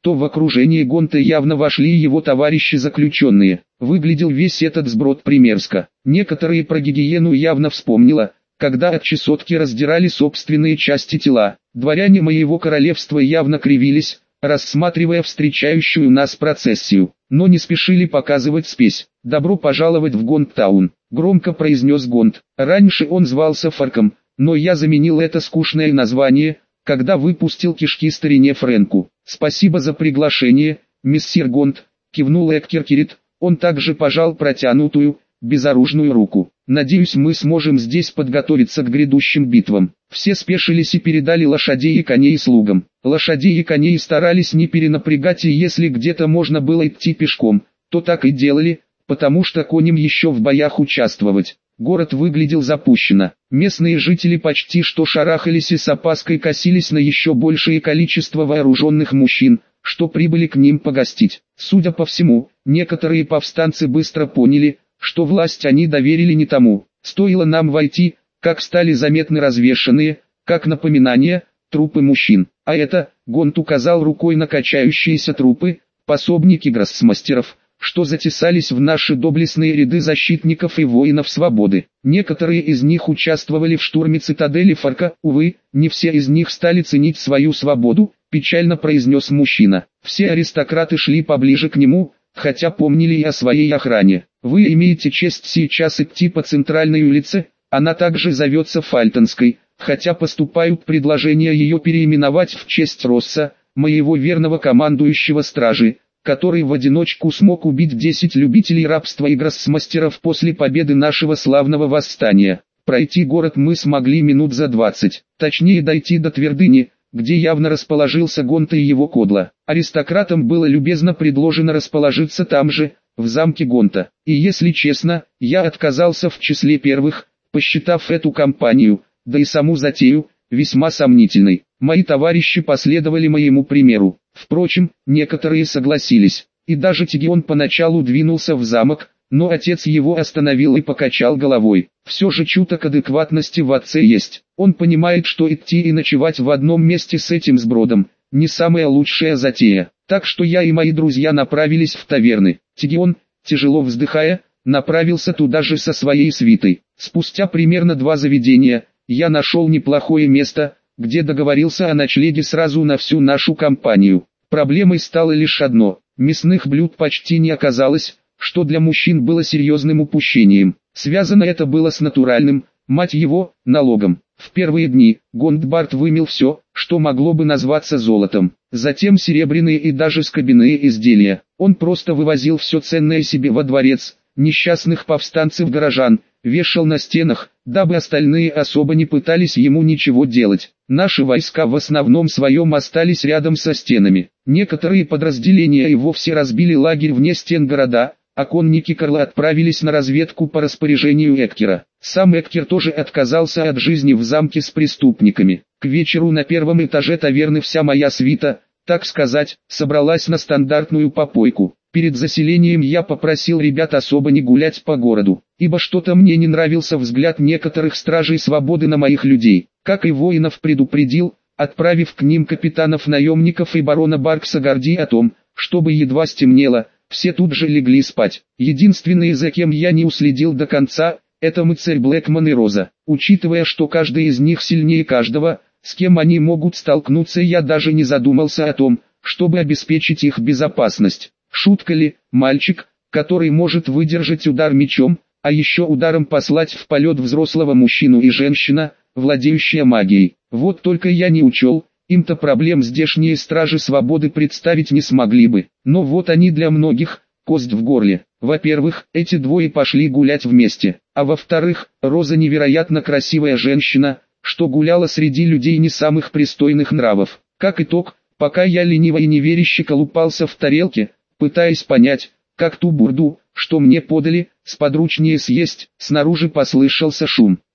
то в окружении Гонта явно вошли его товарищи-заключенные. Выглядел весь этот сброд примерзко. Некоторые про гигиену явно вспомнила, когда от чесотки раздирали собственные части тела. Дворяне моего королевства явно кривились, рассматривая встречающую нас процессию, но не спешили показывать спесь. «Добро пожаловать в Гонттаун», — громко произнес Гонт. Раньше он звался Фарком, но я заменил это скучное название, когда выпустил кишки старине Фрэнку. «Спасибо за приглашение, миссир Гонт», — кивнул Эккер Кирит. Он также пожал протянутую, безоружную руку. «Надеюсь, мы сможем здесь подготовиться к грядущим битвам». Все спешились и передали лошадей и коней слугам. Лошадей и коней старались не перенапрягать, и если где-то можно было идти пешком, то так и делали, потому что коням еще в боях участвовать. Город выглядел запущенно. Местные жители почти что шарахались и с опаской косились на еще большее количество вооруженных мужчин, что прибыли к ним погостить. Судя по всему, некоторые повстанцы быстро поняли, что власть они доверили не тому. Стоило нам войти, как стали заметны развешанные, как напоминание, трупы мужчин. А это, Гонт указал рукой на качающиеся трупы, пособники гроссмастеров, что затесались в наши доблестные ряды защитников и воинов свободы. Некоторые из них участвовали в штурме цитадели Фарка, увы, не все из них стали ценить свою свободу, печально произнес мужчина. Все аристократы шли поближе к нему, хотя помнили и о своей охране. Вы имеете честь сейчас идти по центральной улице, она также зовется Фальтонской, хотя поступают предложения ее переименовать в честь Росса, моего верного командующего стражи, который в одиночку смог убить десять любителей рабства и гроссмастеров после победы нашего славного восстания. Пройти город мы смогли минут за двадцать, точнее дойти до твердыни, где явно расположился Гонт и его кодла. Аристократам было любезно предложено расположиться там же, в замке Гонта. И если честно, я отказался в числе первых, посчитав эту кампанию, да и саму затею, весьма сомнительной. Мои товарищи последовали моему примеру. Впрочем, некоторые согласились, и даже Тигион поначалу двинулся в замок, но отец его остановил и покачал головой. Все же чуток адекватности в отце есть. Он понимает, что идти и ночевать в одном месте с этим сбродом – не самая лучшая затея. Так что я и мои друзья направились в таверны. Тигион, тяжело вздыхая, направился туда же со своей свитой. Спустя примерно два заведения, я нашел неплохое место, где договорился о ночлеге сразу на всю нашу компанию. Проблемой стало лишь одно – мясных блюд почти не оказалось, что для мужчин было серьезным упущением. Связано это было с натуральным, мать его, налогом. В первые дни Гондбард вымел все, что могло бы назваться золотом. Затем серебряные и даже скобяные изделия. Он просто вывозил все ценное себе во дворец, несчастных повстанцев-горожан, вешал на стенах, дабы остальные особо не пытались ему ничего делать. Наши войска в основном своем остались рядом со стенами. Некоторые подразделения и вовсе разбили лагерь вне стен города, а конники Карла отправились на разведку по распоряжению Эккера. Сам Эккер тоже отказался от жизни в замке с преступниками. К вечеру на первом этаже таверны вся моя свита, так сказать, собралась на стандартную попойку. Перед заселением я попросил ребят особо не гулять по городу, ибо что-то мне не нравился взгляд некоторых стражей свободы на моих людей. Как и воинов предупредил, отправив к ним капитанов-наемников и барона Баркса Горди о том, чтобы едва стемнело, все тут же легли спать. Единственные, за кем я не уследил до конца, это мыцарь Блэкман и Роза. Учитывая, что каждый из них сильнее каждого, с кем они могут столкнуться, я даже не задумался о том, чтобы обеспечить их безопасность. Шутка ли, мальчик, который может выдержать удар мечом, а еще ударом послать в полет взрослого мужчину, и женщина, владеющая магией. Вот только я не учел, им-то проблем здешние стражи свободы представить не смогли бы. Но вот они для многих, кость в горле. Во-первых, эти двое пошли гулять вместе, а во-вторых, Роза невероятно красивая женщина, что гуляла среди людей не самых пристойных нравов. Как итог, пока я лениво и неверяще колупался в тарелке, пытаясь понять, как ту бурду, что мне подали, сподручнее съесть, снаружи послышался шум.